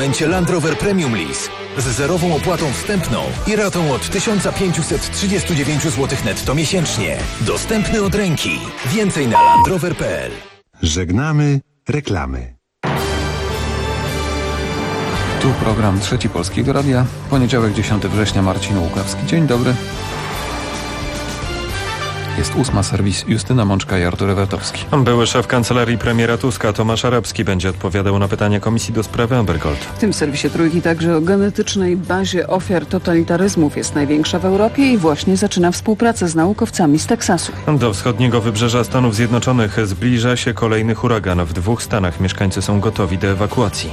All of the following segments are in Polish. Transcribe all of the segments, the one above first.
momencie Land Rover Premium Lease z zerową opłatą wstępną i ratą od 1539 zł netto miesięcznie. Dostępny od ręki. Więcej na landrover.pl. Żegnamy reklamy. Tu program Trzeci Polskiego Radia. Poniedziałek, 10 września, Marcin Łukawski. Dzień dobry. Jest 8, serwis Justyna Mączka i Artur Ewetowski. Były szef kancelarii premiera Tuska Tomasz Arabski będzie odpowiadał na pytania Komisji do sprawy Amber Gold. W tym serwisie Trójki także o genetycznej bazie ofiar totalitaryzmów. Jest największa w Europie i właśnie zaczyna współpracę z naukowcami z Teksasu. Do wschodniego wybrzeża Stanów Zjednoczonych zbliża się kolejny huragan. W 2 stanach mieszkańcy są gotowi do ewakuacji.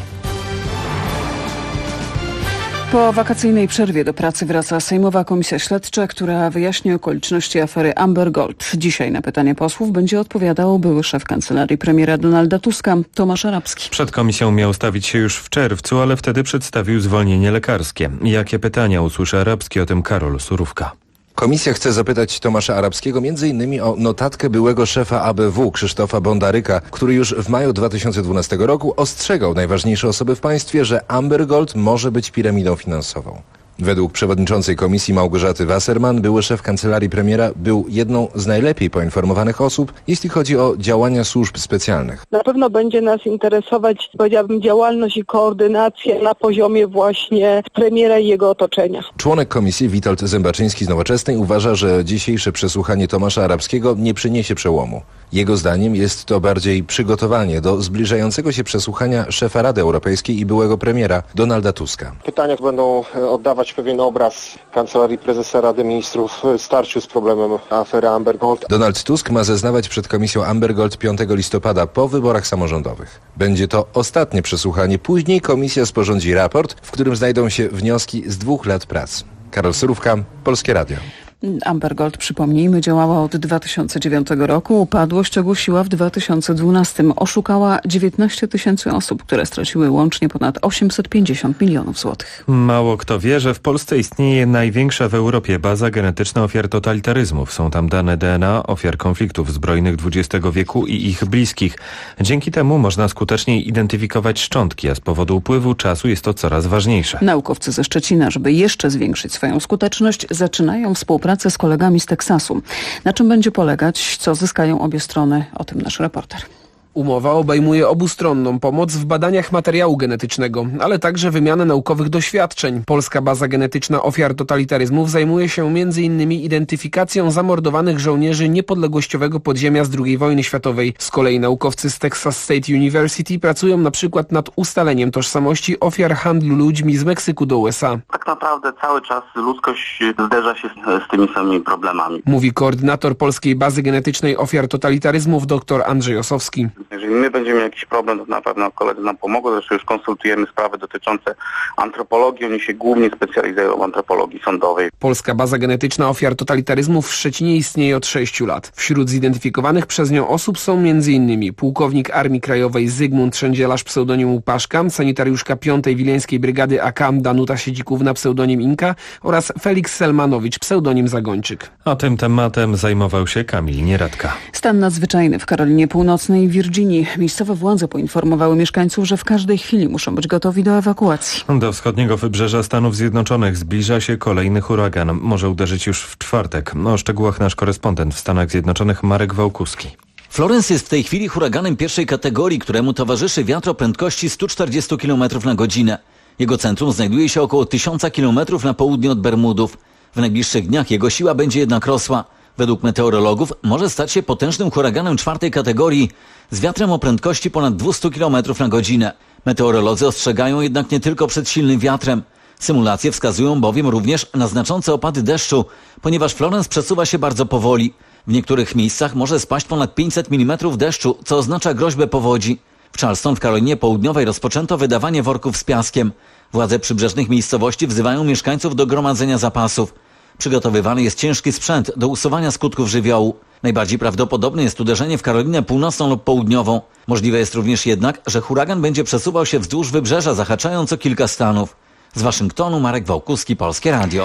Po wakacyjnej przerwie do pracy wraca Sejmowa Komisja Śledcza, która wyjaśni okoliczności afery Amber Gold. Dzisiaj na pytania posłów będzie odpowiadał były szef kancelarii premiera Donalda Tuska, Tomasz Arabski. Przed komisją miał stawić się już w czerwcu, ale wtedy przedstawił zwolnienie lekarskie. Jakie pytania usłyszy Arabski? O tym Karol Surówka. Komisja chce zapytać Tomasza Arabskiego m.in. o notatkę byłego szefa ABW Krzysztofa Bondaryka, który już w maju 2012 roku ostrzegał najważniejsze osoby w państwie, że Amber Gold może być piramidą finansową. Według przewodniczącej komisji Małgorzaty Wasserman były szef kancelarii premiera był jedną z najlepiej poinformowanych osób, jeśli chodzi o działania służb specjalnych. Na pewno będzie nas interesować, powiedziałabym, działalność i koordynacja na poziomie właśnie premiera i jego otoczenia. Członek komisji Witold Zębaczyński z Nowoczesnej uważa, że dzisiejsze przesłuchanie Tomasza Arabskiego nie przyniesie przełomu. Jego zdaniem jest to bardziej przygotowanie do zbliżającego się przesłuchania szefa Rady Europejskiej i byłego premiera Donalda Tuska. Pytania będą oddawać pewien obraz Kancelarii Prezesa Rady Ministrów w starciu z problemem afery Amber Gold. Donald Tusk ma zeznawać przed komisją Amber Gold 5 listopada po wyborach samorządowych. Będzie to ostatnie przesłuchanie. Później komisja sporządzi raport, w którym znajdą się wnioski z 2 lat prac. Karol Surówka, Polskie Radio. Amber Gold, przypomnijmy, działała od 2009 roku. Upadłość ogłosiła w 2012. Oszukała 19 000 osób, które straciły łącznie ponad 850 milionów złotych. Mało kto wie, że w Polsce istnieje największa w Europie baza genetyczna ofiar totalitaryzmów. Są tam dane DNA ofiar konfliktów zbrojnych XX wieku i ich bliskich. Dzięki temu można skuteczniej identyfikować szczątki, a z powodu upływu czasu jest to coraz ważniejsze. Naukowcy ze Szczecina, żeby jeszcze zwiększyć swoją skuteczność, zaczynają współpracę z kolegami z Teksasu. Na czym będzie polegać, co zyskają obie strony? O tym nasz reporter. Umowa obejmuje obustronną pomoc w badaniach materiału genetycznego, ale także wymianę naukowych doświadczeń. Polska baza genetyczna ofiar totalitaryzmów zajmuje się m.in. identyfikacją zamordowanych żołnierzy niepodległościowego podziemia z II wojny światowej. Z kolei naukowcy z Texas State University pracują na przykład nad ustaleniem tożsamości ofiar handlu ludźmi z Meksyku do USA. Tak naprawdę cały czas ludzkość zderza się z tymi samymi problemami. Mówi koordynator Polskiej Bazy Genetycznej Ofiar Totalitaryzmów dr Andrzej Osowski. Jeżeli my będziemy mieli jakiś problem, to na pewno koledzy nam pomogą. Zresztą już konsultujemy sprawy dotyczące antropologii. Oni się głównie specjalizują w antropologii sądowej. Polska Baza Genetyczna Ofiar Totalitaryzmów w Szczecinie istnieje od 6 lat. Wśród zidentyfikowanych przez nią osób są m.in. pułkownik Armii Krajowej Zygmunt Trzędzielarz pseudonim Łupaszka, sanitariuszka 5. Wileńskiej Brygady AK Danuta Siedzikówna pseudonim Inka oraz Felix Selmanowicz pseudonim Zagończyk. A tym tematem zajmował się Kamil Nieradka. Stan nadzwyczajny w Karolinie Północnej i Virginii. Miejscowe władze poinformowały mieszkańców, że w każdej chwili muszą być gotowi do ewakuacji. Do wschodniego wybrzeża Stanów Zjednoczonych zbliża się kolejny huragan. Może uderzyć już w czwartek. O szczegółach nasz korespondent w Stanach Zjednoczonych Marek Wałkuski. Florence jest w tej chwili huraganem pierwszej kategorii, któremu towarzyszy wiatr o prędkości 140 km na godzinę. Jego centrum znajduje się około 1000 km na południe od Bermudów. W najbliższych dniach jego siła będzie jednak rosła. Według meteorologów może stać się potężnym huraganem 4. kategorii z wiatrem o prędkości ponad 200 km na godzinę. Meteorolodzy ostrzegają jednak nie tylko przed silnym wiatrem. Symulacje wskazują bowiem również na znaczące opady deszczu, ponieważ Florence przesuwa się bardzo powoli. W niektórych miejscach może spaść ponad 500 mm deszczu, co oznacza groźbę powodzi. W Charleston w Karolinie Południowej rozpoczęto wydawanie worków z piaskiem. Władze przybrzeżnych miejscowości wzywają mieszkańców do gromadzenia zapasów. Przygotowywany jest ciężki sprzęt do usuwania skutków żywiołu. Najbardziej prawdopodobne jest uderzenie w Karolinę Północną lub Południową. Możliwe jest również jednak, że huragan będzie przesuwał się wzdłuż wybrzeża, zahaczając o kilka stanów. Z Waszyngtonu Marek Wałkuski, Polskie Radio.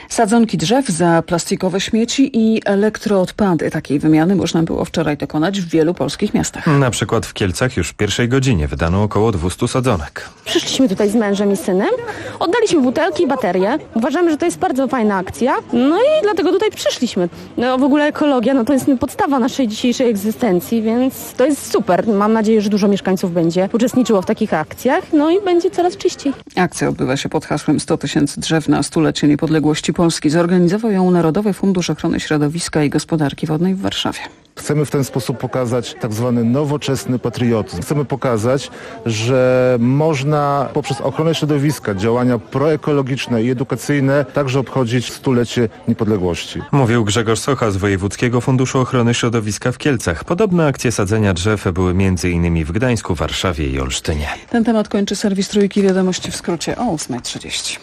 Sadzonki drzew za plastikowe śmieci i elektroodpady. Takiej wymiany można było wczoraj dokonać w wielu polskich miastach. Na przykład w Kielcach już w pierwszej godzinie wydano około 200 sadzonek. Przyszliśmy tutaj z mężem i synem, oddaliśmy butelki i baterie. Uważamy, że to jest bardzo fajna akcja, no i dlatego tutaj przyszliśmy. No w ogóle ekologia, to jest podstawa naszej dzisiejszej egzystencji, więc to jest super. Mam nadzieję, że dużo mieszkańców będzie uczestniczyło w takich akcjach, no i będzie coraz czyściej. Akcja odbywa się pod hasłem 100 tysięcy drzew na stulecie niepodległości Polski. Zorganizował ją Narodowy Fundusz Ochrony Środowiska i Gospodarki Wodnej w Warszawie. Chcemy w ten sposób pokazać tak zwany nowoczesny patriotyzm. Chcemy pokazać, że można poprzez ochronę środowiska, działania proekologiczne i edukacyjne także obchodzić stulecie niepodległości. Mówił Grzegorz Socha z Wojewódzkiego Funduszu Ochrony Środowiska w Kielcach. Podobne akcje sadzenia drzew były m.in. w Gdańsku, Warszawie i Olsztynie. Ten temat kończy serwis Trójki, wiadomości w skrócie o 8:30.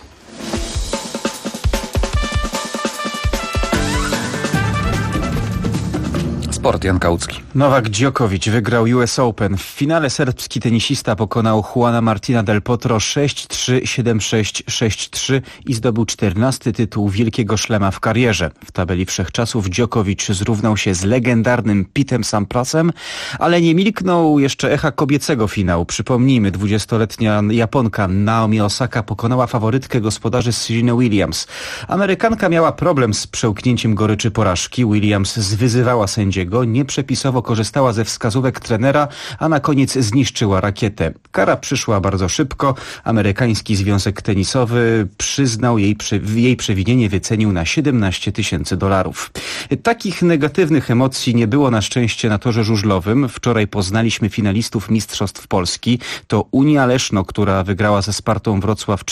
Sport, Jan Kałucki. Nowak Djokovic wygrał US Open. W finale serbski tenisista pokonał Juana Martina del Potro 6-3, 7-6, 6-3 i zdobył 14. tytuł Wielkiego Szlema w karierze. W tabeli wszechczasów Djokovic zrównał się z legendarnym Pitem Samprasem, ale nie milknął jeszcze echa kobiecego finału. Przypomnijmy, 20-letnia Japonka Naomi Osaka pokonała faworytkę gospodarzy Serenę Williams. Amerykanka miała problem z przełknięciem goryczy porażki. Williams zwyzywała sędziego, nieprzepisowo korzystała ze wskazówek trenera, a na koniec zniszczyła rakietę. Kara przyszła bardzo szybko. Amerykański Związek Tenisowy przyznał jej przewinienie, wycenił na $17 tysięcy. Takich negatywnych emocji nie było na szczęście na torze żużlowym. Wczoraj poznaliśmy finalistów Mistrzostw Polski. To Unia Leszno, która wygrała ze Spartą Wrocław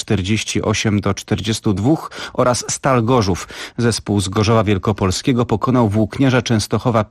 48-42 oraz Stal Gorzów. Zespół z Gorzowa Wielkopolskiego pokonał Włókniarza Częstochowa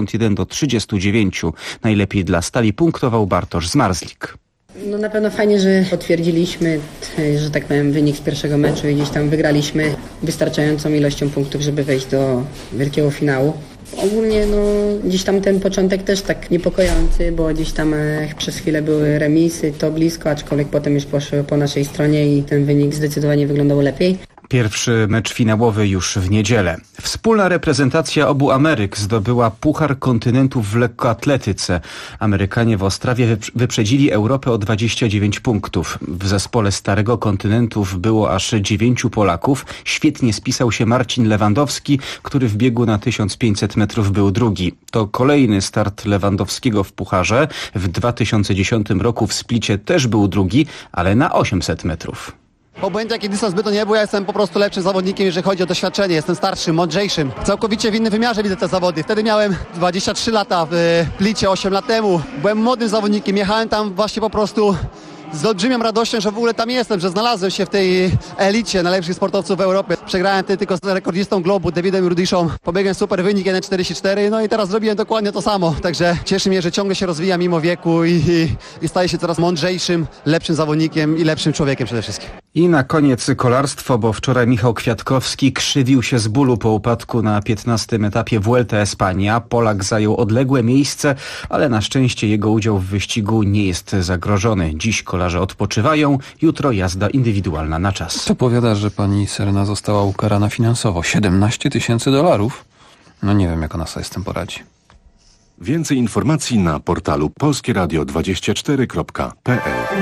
51-39. Najlepiej dla Stali punktował Bartosz Zmarzlik. No na pewno fajnie, że potwierdziliśmy, że tak powiem, wynik z pierwszego meczu i gdzieś tam wygraliśmy wystarczającą ilością punktów, żeby wejść do wielkiego finału. Ogólnie gdzieś tam ten początek też tak niepokojący, bo gdzieś tam przez chwilę były remisy, to blisko, aczkolwiek potem już poszły po naszej stronie i ten wynik zdecydowanie wyglądał lepiej. Pierwszy mecz finałowy już w niedzielę. Wspólna reprezentacja obu Ameryk zdobyła Puchar Kontynentów w lekkoatletyce. Amerykanie w Ostrawie wyprzedzili Europę o 29 punktów. W zespole Starego Kontynentów było aż 9 Polaków. Świetnie spisał się Marcin Lewandowski, który w biegu na 1500 metrów był drugi. To kolejny start Lewandowskiego w Pucharze. W 2010 roku w Splicie też był drugi, ale na 800 metrów. Obojętnie jaki dystans by to nie był, ja jestem po prostu lepszym zawodnikiem, jeżeli chodzi o doświadczenie. Jestem starszym, mądrzejszym. Całkowicie w innym wymiarze widzę te zawody. Wtedy miałem 23 lata w Plicie 8 lat temu. Byłem młodym zawodnikiem, jechałem tam właśnie po prostu z olbrzymią radością, że w ogóle tam jestem, że znalazłem się w tej elicie najlepszych sportowców w Europie. Przegrałem wtedy tylko z rekordzistą Globu, Davidem Rudiszą. Pobiegłem super wynik 1.44, no i teraz zrobiłem dokładnie to samo. Także cieszy mnie, że ciągle się rozwija mimo wieku i staje się coraz mądrzejszym, lepszym zawodnikiem i lepszym człowiekiem przede wszystkim. I na koniec kolarstwo, bo wczoraj Michał Kwiatkowski krzywił się z bólu po upadku na 15. etapie Vuelta Espania. Polak zajął odległe miejsce, ale na szczęście jego udział w wyścigu nie jest zagrożony. Dziś kolarze odpoczywają, jutro jazda indywidualna na czas. Co powiada, że pani Serena została ukarana finansowo? $17 tysięcy? No nie wiem, jak ona sobie z tym poradzi. Więcej informacji na portalu polskieradio24.pl.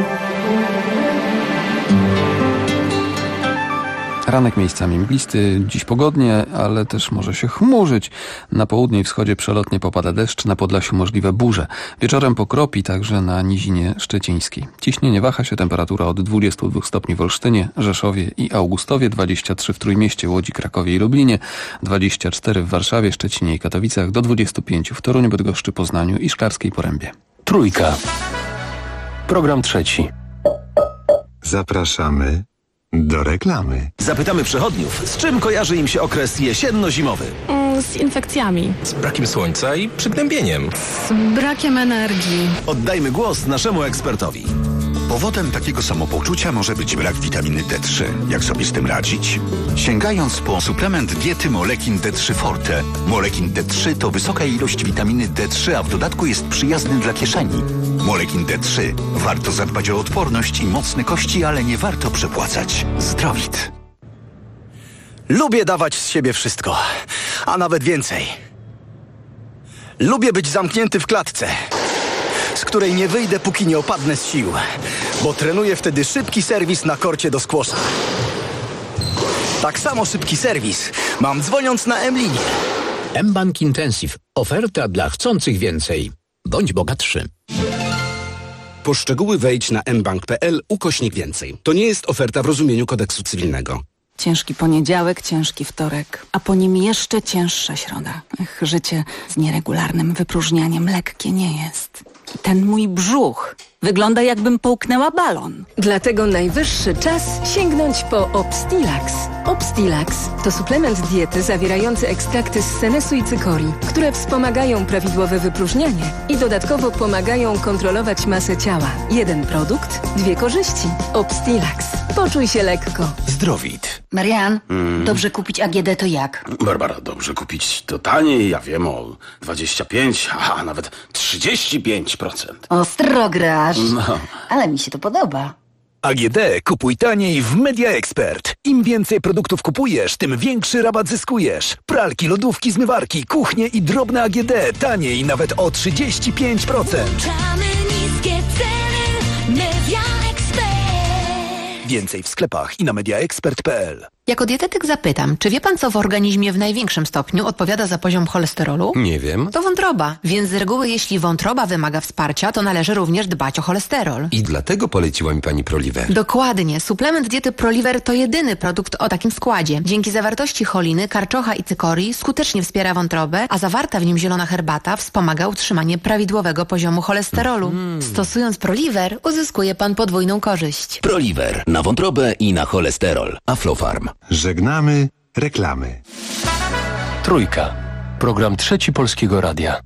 Ranek miejscami mglisty, dziś pogodnie, ale też może się chmurzyć. Na południu i wschodzie przelotnie popada deszcz, na Podlasiu możliwe burze. Wieczorem pokropi także na nizinie szczecińskiej. Ciśnienie waha się, temperatura od 22 stopni w Olsztynie, Rzeszowie i Augustowie, 23 w Trójmieście, Łodzi, Krakowie i Lublinie, 24 w Warszawie, Szczecinie i Katowicach, do 25 w Toruniu, Bydgoszczy, Poznaniu i Szklarskiej Porębie. Trójka. Program trzeci. Zapraszamy do reklamy. Zapytamy przechodniów, z czym kojarzy im się okres jesienno-zimowy? Z infekcjami. Z brakiem słońca i przygnębieniem. Z brakiem energii. Oddajmy głos naszemu ekspertowi. Powodem takiego samopoczucia może być brak witaminy D3. Jak sobie z tym radzić? Sięgając po suplement diety Molekin D3 Forte. Molekin D3 to wysoka ilość witaminy D3, a w dodatku jest przyjazny dla kieszeni. Molekin D3. Warto zadbać o odporność i mocne kości, ale nie warto przepłacać. Zdrowit. Lubię dawać z siebie wszystko, a nawet więcej. Lubię być zamknięty w klatce, z której nie wyjdę, póki nie opadnę z sił, bo trenuję wtedy szybki serwis na korcie do squasha. Tak samo szybki serwis mam dzwoniąc na M-linię. mBank Intensive. Oferta dla chcących więcej. Bądź bogatszy. Po szczegóły wejdź na mbank.pl/więcej. To nie jest oferta w rozumieniu kodeksu cywilnego. Ciężki poniedziałek, ciężki wtorek, a po nim jeszcze cięższa środa. Życie z nieregularnym wypróżnianiem lekkie nie jest. Ten mój brzuch wygląda, jakbym połknęła balon. Dlatego najwyższy czas sięgnąć po Obstilax. Obstilax to suplement diety zawierający ekstrakty z senesu i cykorii, które wspomagają prawidłowe wypróżnianie i dodatkowo pomagają kontrolować masę ciała. Jeden produkt, dwie korzyści. Obstilax. Poczuj się lekko. Zdrowit. Marian, dobrze kupić AGD to jak? Barbara, dobrze kupić to taniej, ja wiem, o 25, a nawet 35%. Ostro grasz. No. Ale mi się to podoba. AGD kupuj taniej w Media Expert. Im więcej produktów kupujesz, tym większy rabat zyskujesz. Pralki, lodówki, zmywarki, kuchnie i drobne AGD taniej nawet o 35%. Włączamy niskie ceny. Media Expert. Więcej w sklepach i na mediaexpert.pl. Jako dietetyk zapytam, czy wie pan, co w organizmie w największym stopniu odpowiada za poziom cholesterolu? Nie wiem. To wątroba, więc z reguły jeśli wątroba wymaga wsparcia, to należy również dbać o cholesterol. I dlatego poleciła mi pani Proliver. Dokładnie. Suplement diety Proliver to jedyny produkt o takim składzie. Dzięki zawartości choliny, karczocha i cykorii skutecznie wspiera wątrobę, a zawarta w nim zielona herbata wspomaga utrzymanie prawidłowego poziomu cholesterolu. Stosując Proliver uzyskuje pan podwójną korzyść. Proliver na wątrobę i na cholesterol. Aflofarm. Żegnamy reklamy. Trójka. Program Trzeci Polskiego Radia.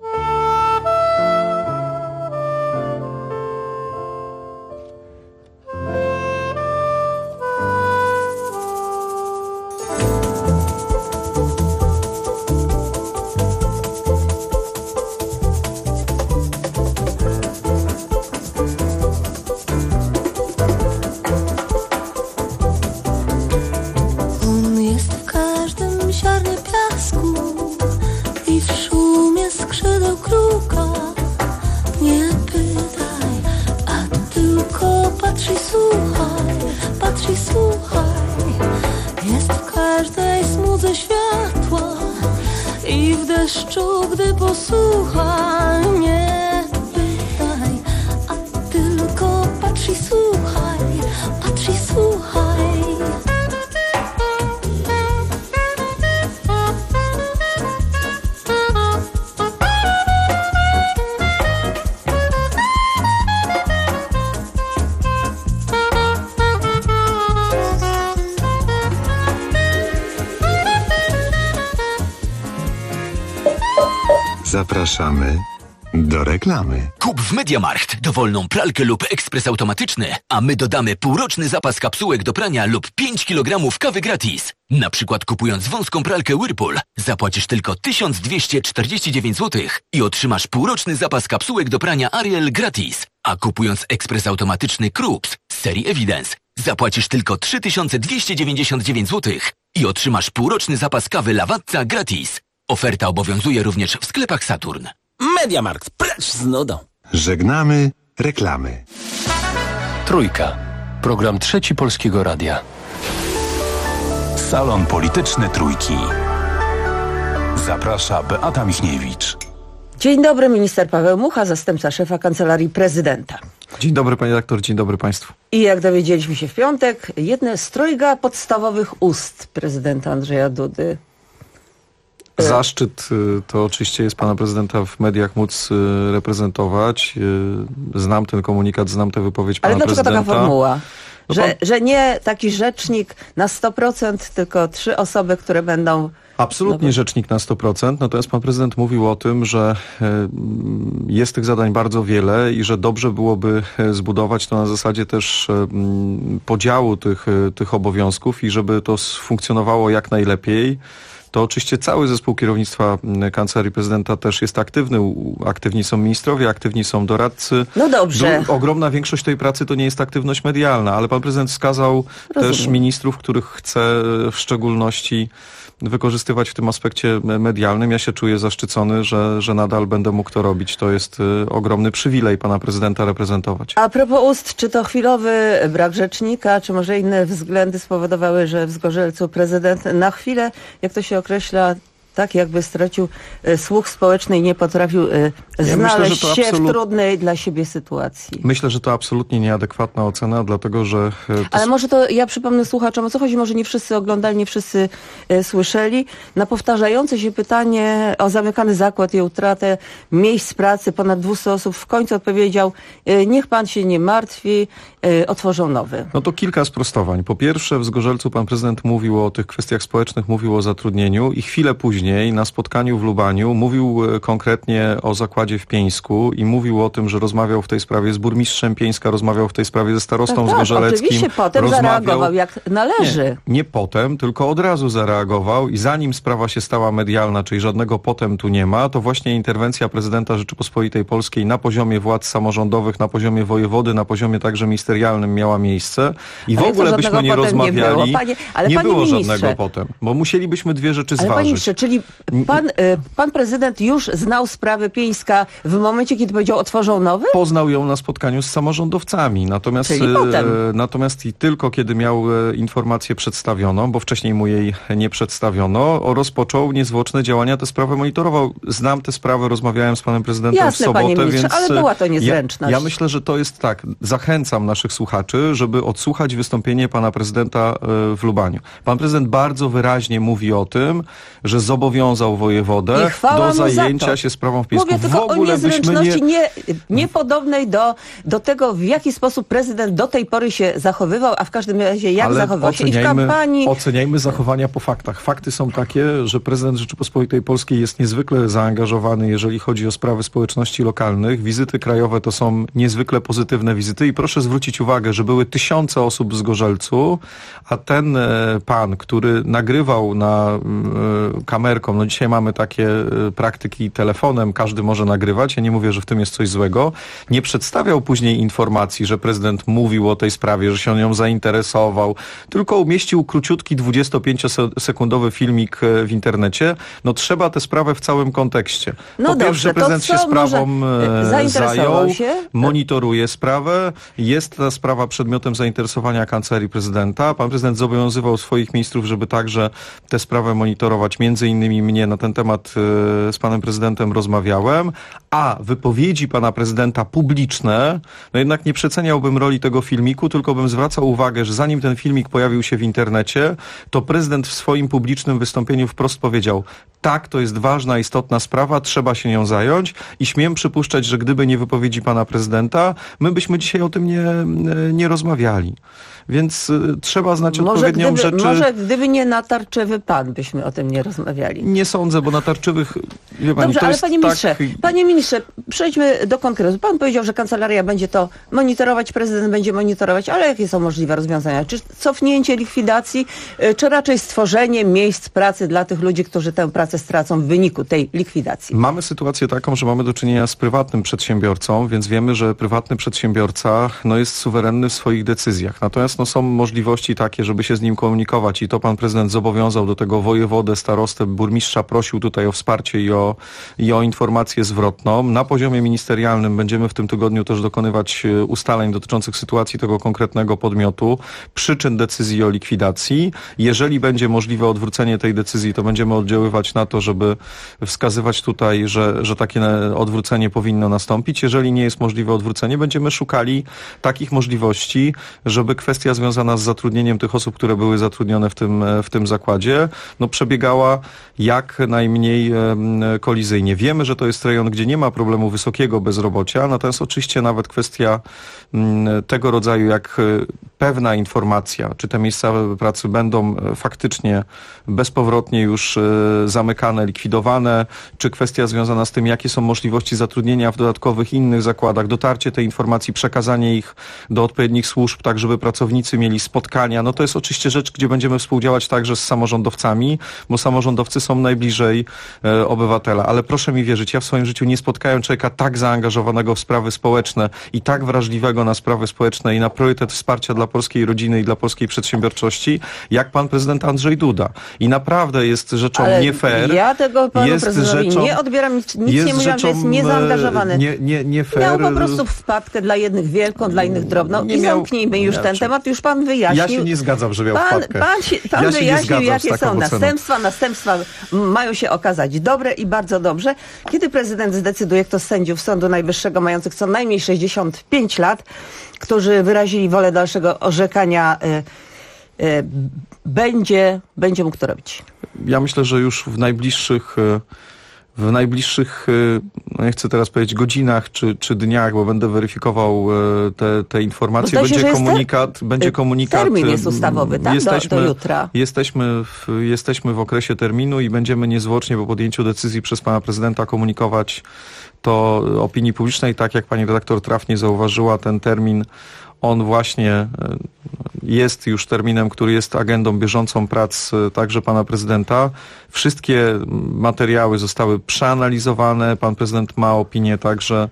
Patrz i słuchaj, jest w każdej smudze światła i w deszczu, gdy posłucha. Nie pytaj, a tylko patrz i słuchaj, patrz i słuchaj. Zapraszamy do reklamy. Kup w MediaMarkt dowolną pralkę lub ekspres automatyczny, a my dodamy półroczny zapas kapsułek do prania lub 5 kg kawy gratis. Na przykład kupując wąską pralkę Whirlpool zapłacisz tylko 1249 zł i otrzymasz półroczny zapas kapsułek do prania Ariel gratis. A kupując ekspres automatyczny Krups z serii Evidence zapłacisz tylko 3299 zł i otrzymasz półroczny zapas kawy Lavazza gratis. Oferta obowiązuje również w sklepach Saturn. MediaMarkt, precz z nudą. Żegnamy reklamy. Trójka. Program Trzeci Polskiego Radia. Salon Polityczny Trójki. Zaprasza Beata Michniewicz. Dzień dobry, minister Paweł Mucha, zastępca szefa Kancelarii Prezydenta. Dzień dobry, panie redaktor, dzień dobry państwu. I jak dowiedzieliśmy się w piątek, jedne z trojga podstawowych ust prezydenta Andrzeja Dudy. Zaszczyt to oczywiście jest pana prezydenta w mediach móc reprezentować. Znam ten komunikat, znam tę wypowiedź pana prezydenta. Ale dlaczego taka formuła? Że nie taki rzecznik na 100%, tylko 3 osoby, które będą... Absolutnie rzecznik na 100%, natomiast pan prezydent mówił o tym, że jest tych zadań bardzo wiele i że dobrze byłoby zbudować to na zasadzie też podziału tych obowiązków i żeby to funkcjonowało jak najlepiej. to oczywiście cały zespół kierownictwa Kancelarii Prezydenta też jest aktywny. Aktywni są ministrowie, aktywni są doradcy. No dobrze. Ogromna większość tej pracy to nie jest aktywność medialna, ale pan prezydent wskazał też ministrów, których chce w szczególności wykorzystywać w tym aspekcie medialnym. Ja się czuję zaszczycony, że nadal będę mógł to robić. To jest ogromny przywilej pana prezydenta reprezentować. A propos ust, czy to chwilowy brak rzecznika, czy może inne względy spowodowały, że w Zgorzelcu prezydent na chwilę, jak to się określa, tak jakby stracił słuch społeczny i nie potrafił znaleźć się w trudnej dla siebie sytuacji. Myślę, że to absolutnie nieadekwatna ocena, dlatego że... Ale może to ja przypomnę słuchaczom, o co chodzi, może nie wszyscy oglądali, nie wszyscy słyszeli. Na powtarzające się pytanie o zamykany zakład i utratę miejsc pracy ponad 200 osób w końcu odpowiedział: niech pan się nie martwi, otworzą nowy. No to kilka sprostowań. Po pierwsze, w Zgorzelcu pan prezydent mówił o tych kwestiach społecznych, mówił o zatrudnieniu i chwilę później na spotkaniu w Lubaniu mówił konkretnie o zakładzie w Pieńsku i mówił o tym, że rozmawiał w tej sprawie z burmistrzem Pieńska, rozmawiał w tej sprawie ze starostą zgorzeleckim. Oczywiście potem zareagował jak należy. Nie potem, tylko od razu zareagował i zanim sprawa się stała medialna, czyli żadnego potem tu nie ma, to właśnie interwencja prezydenta Rzeczypospolitej Polskiej na poziomie władz samorządowych, na poziomie wojewody, na poziomie także ministerialnym miała miejsce i w ogóle byśmy nie rozmawiali. Nie było żadnego potem, bo musielibyśmy dwie rzeczy zważyć. Panie ministrze, czyli pan prezydent już znał sprawę Pieńska w momencie, kiedy powiedział otworzą nowy? Poznał ją na spotkaniu z samorządowcami. Natomiast i tylko kiedy miał informację przedstawioną, bo wcześniej mu jej nie przedstawiono, rozpoczął niezwłoczne działania, tę sprawę monitorował. Znam tę sprawę, rozmawiałem z panem prezydentem w sobotę, panie ministrze, więc... ale była to niezręczność. Ja myślę, że to jest tak. Zachęcam naszych słuchaczy, żeby odsłuchać wystąpienie pana prezydenta w Lubaniu. Pan prezydent bardzo wyraźnie mówi o tym, że zobowiązał wojewodę do zajęcia się sprawą w Pieńsku. Mówię tylko o niezręczności niepodobnej do tego, w jaki sposób prezydent do tej pory się zachowywał, a w każdym razie jak zachowywał się i w kampanii. Oceniajmy zachowania po faktach. Fakty są takie, że prezydent Rzeczypospolitej Polskiej jest niezwykle zaangażowany, jeżeli chodzi o sprawy społeczności lokalnych. Wizyty krajowe to są niezwykle pozytywne wizyty i proszę zwrócić uwagę, że były tysiące osób w Zgorzelcu, a ten pan, który nagrywał na kamerką, no dzisiaj mamy takie praktyki telefonem, każdy może nagrywać, ja nie mówię, że w tym jest coś złego, nie przedstawiał później informacji, że prezydent mówił o tej sprawie, że się on nią zainteresował, tylko umieścił króciutki 25-sekundowy filmik w internecie. No trzeba tę sprawę w całym kontekście. Po pierwsze, prezydent się sprawą zajął, monitoruje sprawę, jest ta sprawa przedmiotem zainteresowania Kancelarii Prezydenta. Pan prezydent zobowiązywał swoich ministrów, żeby także tę sprawę monitorować. Między innymi mnie na ten temat z panem prezydentem rozmawiałem, a wypowiedzi pana prezydenta publiczne, no jednak nie przeceniałbym roli tego filmiku, tylko bym zwracał uwagę, że zanim ten filmik pojawił się w internecie, to prezydent w swoim publicznym wystąpieniu wprost powiedział: tak, to jest ważna, istotna sprawa, trzeba się nią zająć i śmiem przypuszczać, że gdyby nie wypowiedzi pana prezydenta, my byśmy dzisiaj o tym nie rozmawiali. Więc trzeba znać odpowiednią rzeczy. Może gdyby nie natarczywy pan, byśmy o tym nie rozmawiali. Nie sądzę, bo natarczywych... Wie pani, dobrze, to ale jest panie ministrze, przejdźmy do konkretu. Pan powiedział, że kancelaria będzie to monitorować, prezydent będzie monitorować, ale jakie są możliwe rozwiązania? Czy cofnięcie likwidacji, czy raczej stworzenie miejsc pracy dla tych ludzi, którzy tę pracę stracą w wyniku tej likwidacji? Mamy sytuację taką, że mamy do czynienia z prywatnym przedsiębiorcą, więc wiemy, że prywatny przedsiębiorca jest suwerenny w swoich decyzjach. Natomiast są możliwości takie, żeby się z nim komunikować i to pan prezydent zobowiązał do tego wojewodę, starostę, burmistrza, prosił tutaj o wsparcie i o informację zwrotną. Na poziomie ministerialnym będziemy w tym tygodniu też dokonywać ustaleń dotyczących sytuacji tego konkretnego podmiotu, przyczyn decyzji o likwidacji. Jeżeli będzie możliwe odwrócenie tej decyzji, to będziemy oddziaływać na to, żeby wskazywać tutaj, że takie odwrócenie powinno nastąpić. Jeżeli nie jest możliwe odwrócenie, będziemy szukali takich możliwości, żeby kwestia związana z zatrudnieniem tych osób, które były zatrudnione w tym zakładzie, przebiegała jak najmniej kolizyjnie. Wiemy, że to jest rejon, gdzie nie ma problemu wysokiego bezrobocia, natomiast oczywiście nawet kwestia tego rodzaju jak pewna informacja, czy te miejsca pracy będą faktycznie bezpowrotnie już zamykane, likwidowane, czy kwestia związana z tym, jakie są możliwości zatrudnienia w dodatkowych innych zakładach, dotarcie tej informacji, przekazanie ich do odpowiednich służb, tak żeby pracownicy mieli spotkania. To jest oczywiście rzecz, gdzie będziemy współdziałać także z samorządowcami, bo samorządowcy sędziowcy są najbliżej obywatela. Ale proszę mi wierzyć, ja w swoim życiu nie spotkałem człowieka tak zaangażowanego w sprawy społeczne i tak wrażliwego na sprawy społeczne i na priorytet wsparcia dla polskiej rodziny i dla polskiej przedsiębiorczości, jak pan prezydent Andrzej Duda. I naprawdę jest rzeczą nie fair. Ja tego panu prezydentowi nie odbieram, nic nie mówiłam, że jest niezaangażowany. Nie fair. Miał po prostu wpadkę dla jednych wielką, dla innych drobną i zamknijmy już ten temat. Już pan wyjaśnił. Ja się nie zgadzam, że miał wpadkę. Pan wyjaśnił, jakie są następstwa. Następstwa mają się okazać dobre i bardzo dobrze. Kiedy prezydent zdecyduje, kto z sędziów Sądu Najwyższego mających co najmniej 65 lat, którzy wyrazili wolę dalszego orzekania, będzie mógł to robić? Ja myślę, że już w najbliższych, nie chcę teraz powiedzieć godzinach czy dniach, bo będę weryfikował te informacje. Będzie komunikat. Termin jest ustawowy, tak? Do jutra. Jesteśmy w okresie terminu i będziemy niezwłocznie po podjęciu decyzji przez pana prezydenta komunikować to opinii publicznej. Tak jak pani redaktor trafnie zauważyła, ten termin, on właśnie jest już terminem, który jest agendą bieżącą prac także pana prezydenta. Wszystkie materiały zostały przeanalizowane. Pan prezydent ma opinię także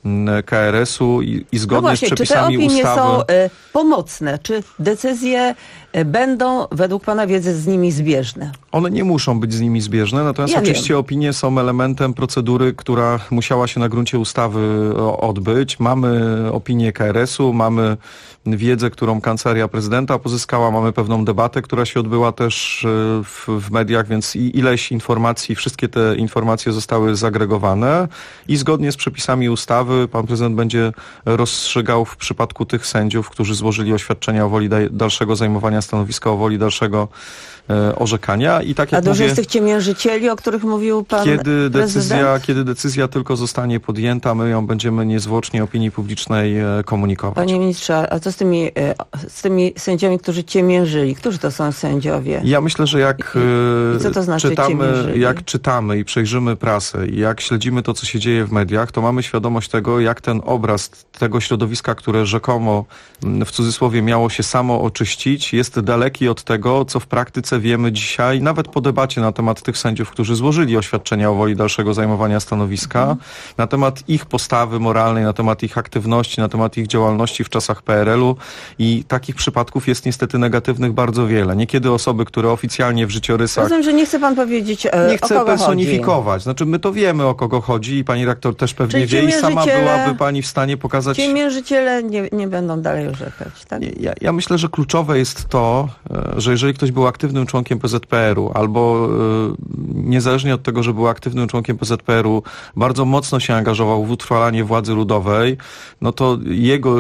KRS-u i zgodnie z przepisami ustawy... Czy te opinie są pomocne? Czy decyzje będą według pana wiedzy z nimi zbieżne? One nie muszą być z nimi zbieżne, natomiast oczywiście opinie są elementem procedury, która musiała się na gruncie ustawy odbyć. Mamy opinię KRS-u, mamy wiedzę, którą Kancelaria Prezydenta pozyskała, mamy pewną debatę, która się odbyła też w mediach, więc ileś informacji, wszystkie te informacje zostały zagregowane i zgodnie z przepisami ustawy pan prezydent będzie rozstrzygał w przypadku tych sędziów, którzy złożyli oświadczenia o woli dalszego zajmowania stanowiska, o woli dalszego orzekania. I tak jak dużo jest tych ciemiężycieli, o których mówił pan prezydent? Kiedy decyzja tylko zostanie podjęta, my ją będziemy niezwłocznie opinii publicznej komunikować. Panie ministrze, a co z tymi sędziami, którzy ciemiężyli? Którzy to są sędziowie? Ja myślę, że jak co to znaczy czytamy i przejrzymy prasę i jak śledzimy to, co się dzieje w mediach, to mamy świadomość tego, jak ten obraz tego środowiska, które rzekomo w cudzysłowie miało się samo oczyścić, jest daleki od tego, co w praktyce wiemy dzisiaj, nawet po debacie na temat tych sędziów, którzy złożyli oświadczenia o woli dalszego zajmowania stanowiska, na temat ich postawy moralnej, na temat ich aktywności, na temat ich działalności w czasach PRL-u i takich przypadków jest niestety negatywnych bardzo wiele. Niekiedy osoby, które oficjalnie w życiorysach... Rozumiem, że nie chce pan powiedzieć, nie chcę personifikować. Znaczy my to wiemy, o kogo chodzi i pani rektor też pewnie wie i sama byłaby pani w stanie pokazać... Ciemiężyciele nie będą dalej orzekać, tak? Ja myślę, że kluczowe jest to, że jeżeli ktoś był aktywnym członkiem PZPR-u albo niezależnie od tego, że był aktywnym członkiem PZPR-u, bardzo mocno się angażował w utrwalanie władzy ludowej, no to jego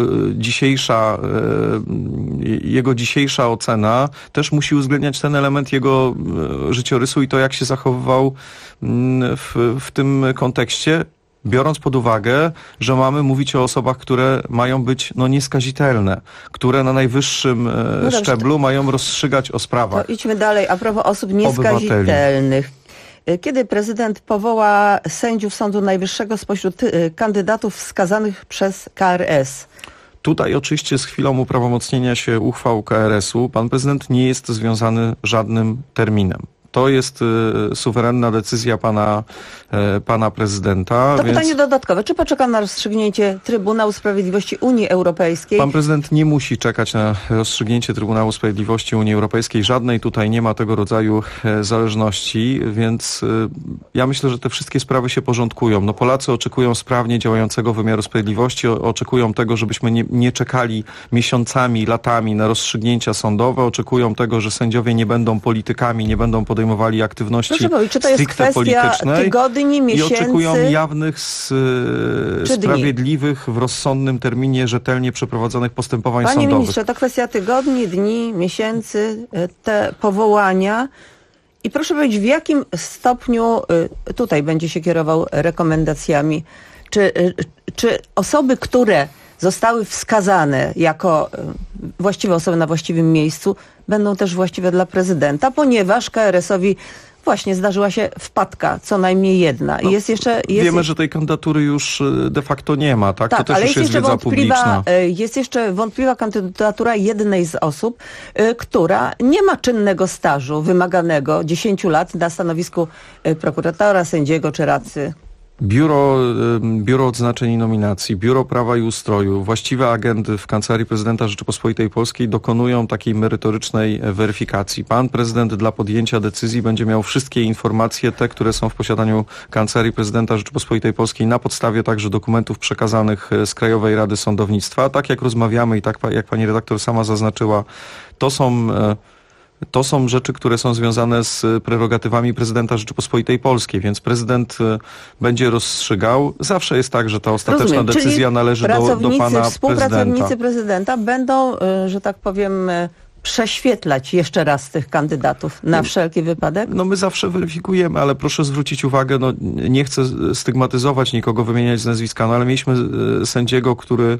dzisiejsza ocena też musi uwzględniać ten element jego życiorysu i to, jak się zachowywał w tym kontekście, biorąc pod uwagę, że mamy mówić o osobach, które mają być nieskazitelne, które na najwyższym szczeblu mają rozstrzygać o sprawach. To idźmy dalej. A propos osób nieskazitelnych. Kiedy prezydent powoła sędziów Sądu Najwyższego spośród kandydatów wskazanych przez KRS? Tutaj oczywiście z chwilą uprawomocnienia się uchwał KRS-u pan prezydent nie jest związany żadnym terminem. To jest suwerenna decyzja pana prezydenta. To pytanie dodatkowe. Czy poczeka na rozstrzygnięcie Trybunału Sprawiedliwości Unii Europejskiej? Pan prezydent nie musi czekać na rozstrzygnięcie Trybunału Sprawiedliwości Unii Europejskiej. Żadnej tutaj nie ma tego rodzaju zależności, więc ja myślę, że te wszystkie sprawy się porządkują. No, Polacy oczekują sprawnie działającego wymiaru sprawiedliwości, oczekują tego, żebyśmy nie czekali miesiącami, latami na rozstrzygnięcia sądowe, oczekują tego, że sędziowie nie będą politykami, nie będą podejmowali aktywności stricte politycznej tygodni, miesięcy, i oczekują jawnych, sprawiedliwych, w rozsądnym terminie, rzetelnie przeprowadzonych postępowań sądowych. Panie ministrze, to kwestia tygodni, dni, miesięcy, te powołania. I proszę powiedzieć, w jakim stopniu tutaj będzie się kierował rekomendacjami? Czy osoby, które zostały wskazane jako właściwe osoby na właściwym miejscu, będą też właściwe dla prezydenta, ponieważ KRS-owi Właśnie, zdarzyła się wpadka, co najmniej jedna. I Wiemy, że tej kandydatury już de facto nie ma, tak? Tak, To też ale już jest wiedza publiczna. Jest jeszcze wątpliwa kandydatura jednej z osób, która nie ma czynnego stażu wymaganego 10 lat na stanowisku prokuratora, sędziego czy radcy. Biuro Odznaczeń i Nominacji, Biuro Prawa i Ustroju, właściwe agendy w Kancelarii Prezydenta Rzeczypospolitej Polskiej dokonują takiej merytorycznej weryfikacji. Pan prezydent dla podjęcia decyzji będzie miał wszystkie informacje, te, które są w posiadaniu Kancelarii Prezydenta Rzeczypospolitej Polskiej na podstawie także dokumentów przekazanych z Krajowej Rady Sądownictwa. Tak jak rozmawiamy i tak jak pani redaktor sama zaznaczyła, to są rzeczy, które są związane z prerogatywami prezydenta Rzeczypospolitej Polskiej, więc prezydent będzie rozstrzygał. Zawsze jest tak, że ta ostateczna decyzja należy do pana współpracownicy prezydenta będą, że tak powiem, prześwietlać jeszcze raz tych kandydatów na wszelki wypadek? No my zawsze weryfikujemy, ale proszę zwrócić uwagę, nie chcę stygmatyzować nikogo, wymieniać z nazwiska, ale mieliśmy sędziego,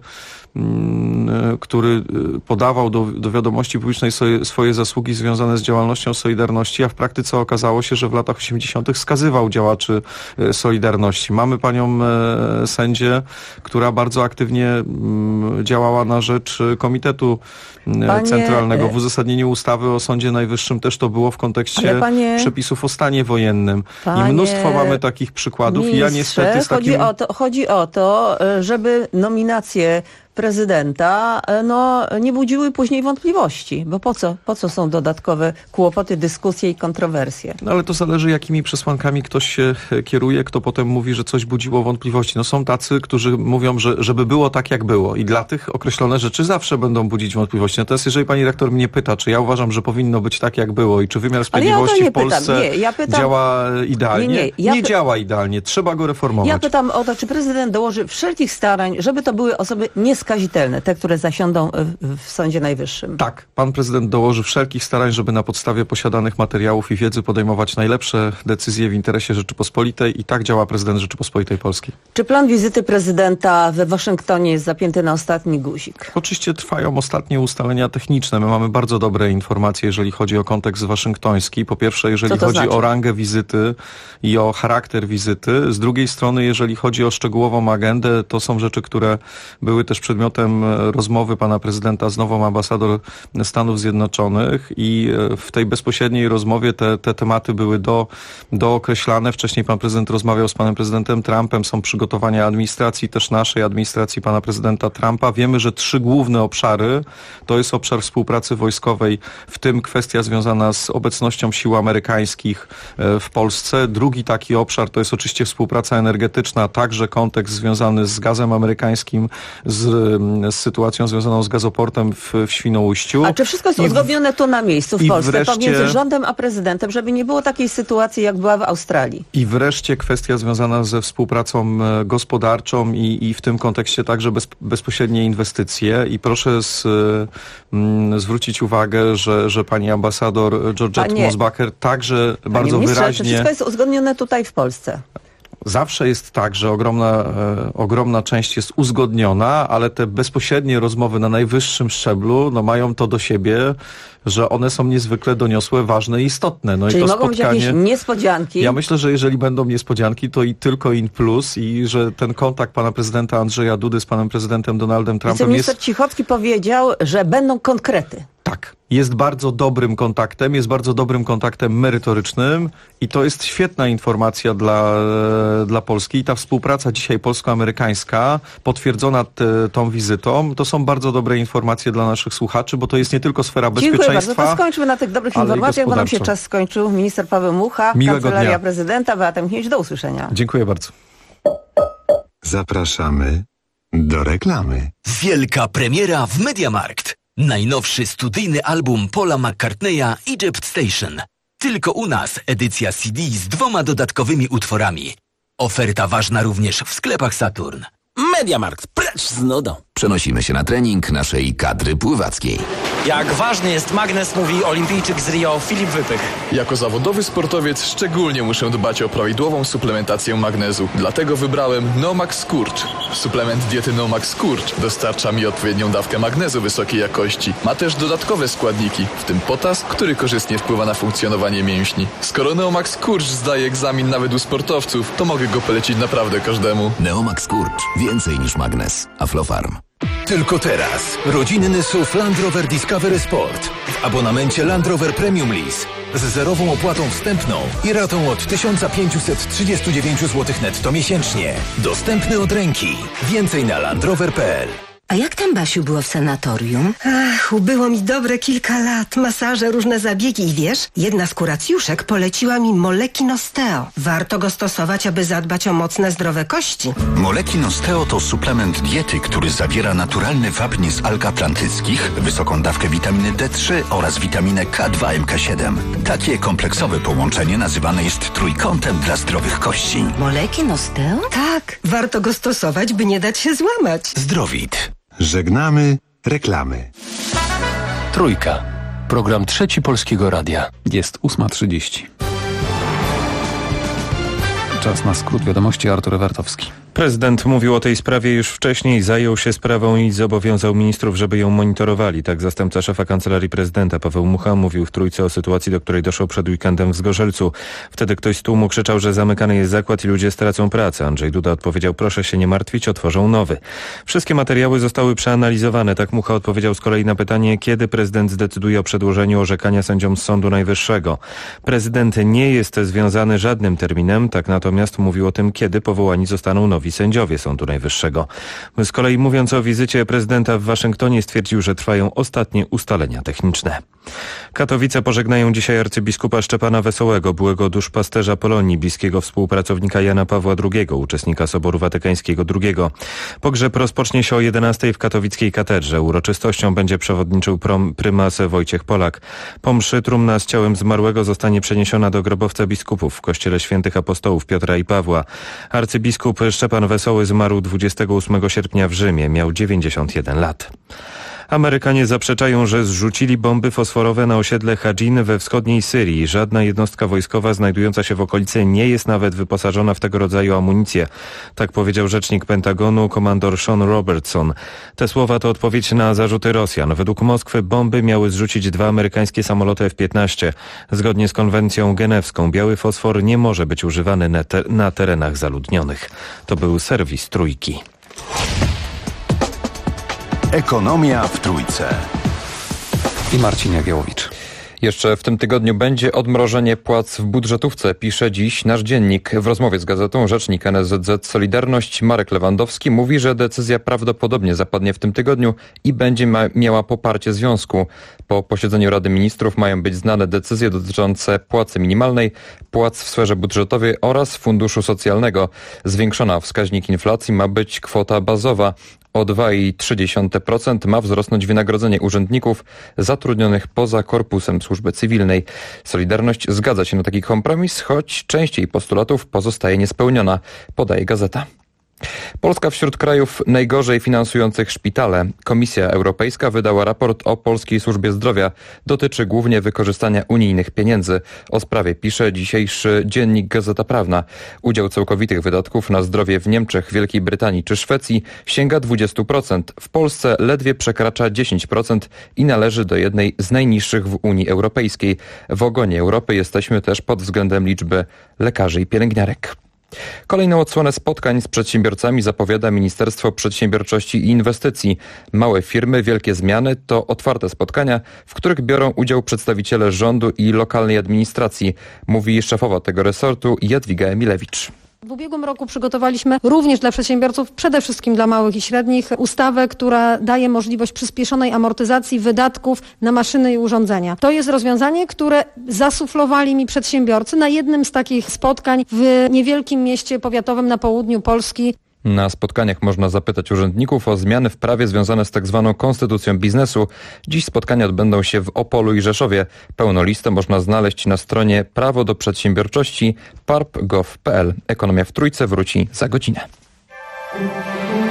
który podawał do wiadomości publicznej swoje zasługi związane z działalnością Solidarności, a w praktyce okazało się, że w latach 80. skazywał działaczy Solidarności. Mamy panią sędzię, która bardzo aktywnie działała na rzecz Komitetu Centralnego. W uzasadnieniu ustawy o Sądzie Najwyższym też to było w kontekście przepisów o stanie wojennym. I mnóstwo mamy takich przykładów. I ja niestety chodzi o to, żeby nominacje prezydenta nie budziły później wątpliwości, bo po co są dodatkowe kłopoty, dyskusje i kontrowersje? No ale to zależy, jakimi przesłankami ktoś się kieruje, kto potem mówi, że coś budziło wątpliwości. No są tacy, którzy mówią, żeby było tak, jak było i dla tych określone rzeczy zawsze będą budzić wątpliwości. Natomiast jeżeli pani rektor mnie pyta, czy ja uważam, że powinno być tak, jak było i czy wymiar sprawiedliwości w Polsce działa idealnie? Nie działa idealnie. Trzeba go reformować. Ja pytam o to, czy prezydent dołoży wszelkich starań, żeby to były osoby nieskazitelne, te, które zasiądą w Sądzie Najwyższym. Tak, pan prezydent dołoży wszelkich starań, żeby na podstawie posiadanych materiałów i wiedzy podejmować najlepsze decyzje w interesie Rzeczypospolitej i tak działa prezydent Rzeczypospolitej Polskiej. Czy plan wizyty prezydenta we Waszyngtonie jest zapięty na ostatni guzik? Oczywiście trwają ostatnie ustalenia techniczne. My mamy bardzo dobre informacje, jeżeli chodzi o kontekst waszyngtoński. Po pierwsze, jeżeli chodzi o rangę wizyty i o charakter wizyty. Z drugiej strony, jeżeli chodzi o szczegółową agendę, to są rzeczy, które były też przedmiotem rozmowy pana prezydenta z nową ambasador Stanów Zjednoczonych i w tej bezpośredniej rozmowie te tematy były dookreślane. Wcześniej pan prezydent rozmawiał z panem prezydentem Trumpem. Są przygotowania administracji, też naszej administracji pana prezydenta Trumpa. Wiemy, że 3 główne obszary to jest obszar współpracy wojskowej, w tym kwestia związana z obecnością sił amerykańskich w Polsce. Drugi taki obszar to jest oczywiście współpraca energetyczna, także kontekst związany z gazem amerykańskim, z sytuacją związaną z gazoportem w Świnoujściu. A czy wszystko jest uzgodnione tu na miejscu w Polsce pomiędzy rządem a prezydentem, żeby nie było takiej sytuacji, jak była w Australii? I wreszcie kwestia związana ze współpracą gospodarczą i w tym kontekście także bezpośrednie inwestycje. I proszę zwrócić uwagę, że pani ambasador Georgette Mosbacher także bardzo wyraźnie... Czy wszystko jest uzgodnione tutaj w Polsce? Zawsze jest tak, że ogromna część jest uzgodniona, ale te bezpośrednie rozmowy na najwyższym szczeblu mają to do siebie, że one są niezwykle doniosłe, ważne i istotne. Czyli mogą być jakieś niespodzianki? Ja myślę, że jeżeli będą niespodzianki, to i tylko in plus i że ten kontakt pana prezydenta Andrzeja Dudy z panem prezydentem Donaldem Trumpem Wiceminister Cichocki powiedział, że będą konkrety. Tak. Jest bardzo dobrym kontaktem merytorycznym i to jest świetna informacja dla Polski. I ta współpraca dzisiaj polsko-amerykańska, potwierdzona tą wizytą, to są bardzo dobre informacje dla naszych słuchaczy, bo to jest nie tylko sfera bezpieczeństwa. Dziękuję bardzo. To skończmy na tych dobrych informacjach, bo nam się czas skończył. Minister Paweł Mucha, Kancelaria Prezydenta, Beata Michniewicz. Do usłyszenia. Dziękuję bardzo. Zapraszamy do reklamy. Wielka premiera w MediaMarkt. Najnowszy studyjny album Paula McCartneya Egypt Station. Tylko u nas edycja CD z 2 dodatkowymi utworami. Oferta ważna również w sklepach Saturn. Mediamarkt, precz z nudą. Przenosimy się na trening naszej kadry pływackiej. Jak ważny jest magnes, mówi olimpijczyk z Rio Filip Wypych. Jako zawodowy sportowiec szczególnie muszę dbać o prawidłową suplementację magnezu. Dlatego wybrałem Nomax Skurcz. Suplement diety Nomax Skurcz dostarcza mi odpowiednią dawkę magnezu wysokiej jakości. Ma też dodatkowe składniki, w tym potas, który korzystnie wpływa na funkcjonowanie mięśni. Skoro Neomax Skurcz zdaje egzamin nawet u sportowców, to mogę go polecić naprawdę każdemu. Neomax Skurcz. Więcej niż magnes. Aflofarm. Tylko teraz. Rodzinny SUV Land Rover Discovery Sport. W abonamencie Land Rover Premium Lease. Z zerową opłatą wstępną i ratą od 1539 zł netto miesięcznie. Dostępny od ręki. Więcej na landrover.pl. A jak tam, Basiu, było w sanatorium? Ach, ubyło mi dobre kilka lat. Masaże, różne zabiegi i wiesz, jedna z kuracjuszek poleciła mi Molekin Osteo. Warto go stosować, aby zadbać o mocne, zdrowe kości. Molekin Osteo to suplement diety, który zawiera naturalny wapń z alg atlantyckich, wysoką dawkę witaminy D3 oraz witaminę K2 MK7. Takie kompleksowe połączenie nazywane jest trójkątem dla zdrowych kości. Molekin Osteo? Tak, warto go stosować, by nie dać się złamać. Zdrowit. Żegnamy reklamy. Trójka. Program Trzeci Polskiego Radia. Jest 8:30. Czas na skrót wiadomości. Artur Ewartowski. Prezydent mówił o tej sprawie już wcześniej, zajął się sprawą i zobowiązał ministrów, żeby ją monitorowali. Tak zastępca szefa Kancelarii Prezydenta Paweł Mucha mówił w Trójce o sytuacji, do której doszło przed weekendem w Zgorzelcu. Wtedy ktoś z tłumu krzyczał, że zamykany jest zakład i ludzie stracą pracę. Andrzej Duda odpowiedział: proszę się nie martwić, otworzą nowy. Wszystkie materiały zostały przeanalizowane. Tak Mucha odpowiedział z kolei na pytanie, kiedy prezydent zdecyduje o przedłożeniu orzekania sędziom z Sądu Najwyższego. Prezydent nie jest związany żadnym terminem, tak natomiast mówił o tym, kiedy powołani zostaną nowi sędziowie Sądu Najwyższego. Z kolei mówiąc o wizycie prezydenta w Waszyngtonie, stwierdził, że trwają ostatnie ustalenia techniczne. Katowice pożegnają dzisiaj arcybiskupa Szczepana Wesołego, byłego duszpasterza Polonii, bliskiego współpracownika Jana Pawła II, uczestnika Soboru Watykańskiego II. Pogrzeb rozpocznie się o 11:00 w katowickiej katedrze. Uroczystością będzie przewodniczył prymas Wojciech Polak. Po mszy trumna z ciałem zmarłego zostanie przeniesiona do grobowca biskupów w kościele świętych apostołów Piotra i Pawła. Arcybiskup Szczepan Wesoły zmarł 28 sierpnia w Rzymie. Miał 91 lat. Amerykanie zaprzeczają, że zrzucili bomby fosforowe na osiedle Hadżin we wschodniej Syrii. Żadna jednostka wojskowa znajdująca się w okolicy nie jest nawet wyposażona w tego rodzaju amunicję. Tak powiedział rzecznik Pentagonu, komandor Sean Robertson. Te słowa to odpowiedź na zarzuty Rosjan. Według Moskwy bomby miały zrzucić 2 amerykańskie samoloty F-15. Zgodnie z konwencją genewską biały fosfor nie może być używany na terenach zaludnionych. To był serwis Trójki. Ekonomia w Trójce. I Marcin Jagiełowicz. Jeszcze w tym tygodniu będzie odmrożenie płac w budżetówce, pisze dziś nasz dziennik. W rozmowie z gazetą rzecznik NSZZ Solidarność Marek Lewandowski mówi, że decyzja prawdopodobnie zapadnie w tym tygodniu i będzie miała poparcie związku. Po posiedzeniu Rady Ministrów mają być znane decyzje dotyczące płacy minimalnej, płac w sferze budżetowej oraz funduszu socjalnego. Zwiększona wskaźnik inflacji ma być kwota bazowa. O 2,3% ma wzrosnąć wynagrodzenie urzędników zatrudnionych poza korpusem służby cywilnej. Solidarność zgadza się na taki kompromis, choć część jej postulatów pozostaje niespełniona, podaje gazeta. Polska wśród krajów najgorzej finansujących szpitale. Komisja Europejska wydała raport o polskiej służbie zdrowia. Dotyczy głównie wykorzystania unijnych pieniędzy. O sprawie pisze dzisiejszy dziennik Gazeta Prawna. Udział całkowitych wydatków na zdrowie w Niemczech, Wielkiej Brytanii czy Szwecji sięga 20%. W Polsce ledwie przekracza 10% i należy do jednej z najniższych w Unii Europejskiej. W ogonie Europy jesteśmy też pod względem liczby lekarzy i pielęgniarek. Kolejną odsłonę spotkań z przedsiębiorcami zapowiada Ministerstwo Przedsiębiorczości i Inwestycji. Małe firmy, wielkie zmiany to otwarte spotkania, w których biorą udział przedstawiciele rządu i lokalnej administracji, mówi szefowa tego resortu Jadwiga Emilewicz. W ubiegłym roku przygotowaliśmy również dla przedsiębiorców, przede wszystkim dla małych i średnich, ustawę, która daje możliwość przyspieszonej amortyzacji wydatków na maszyny i urządzenia. To jest rozwiązanie, które zasuflowali mi przedsiębiorcy na jednym z takich spotkań w niewielkim mieście powiatowym na południu Polski. Na spotkaniach można zapytać urzędników o zmiany w prawie związane z tak zwaną konstytucją biznesu. Dziś spotkania odbędą się w Opolu i Rzeszowie. Pełną listę można znaleźć na stronie prawo do przedsiębiorczości parp.gov.pl. Ekonomia w Trójce wróci za godzinę.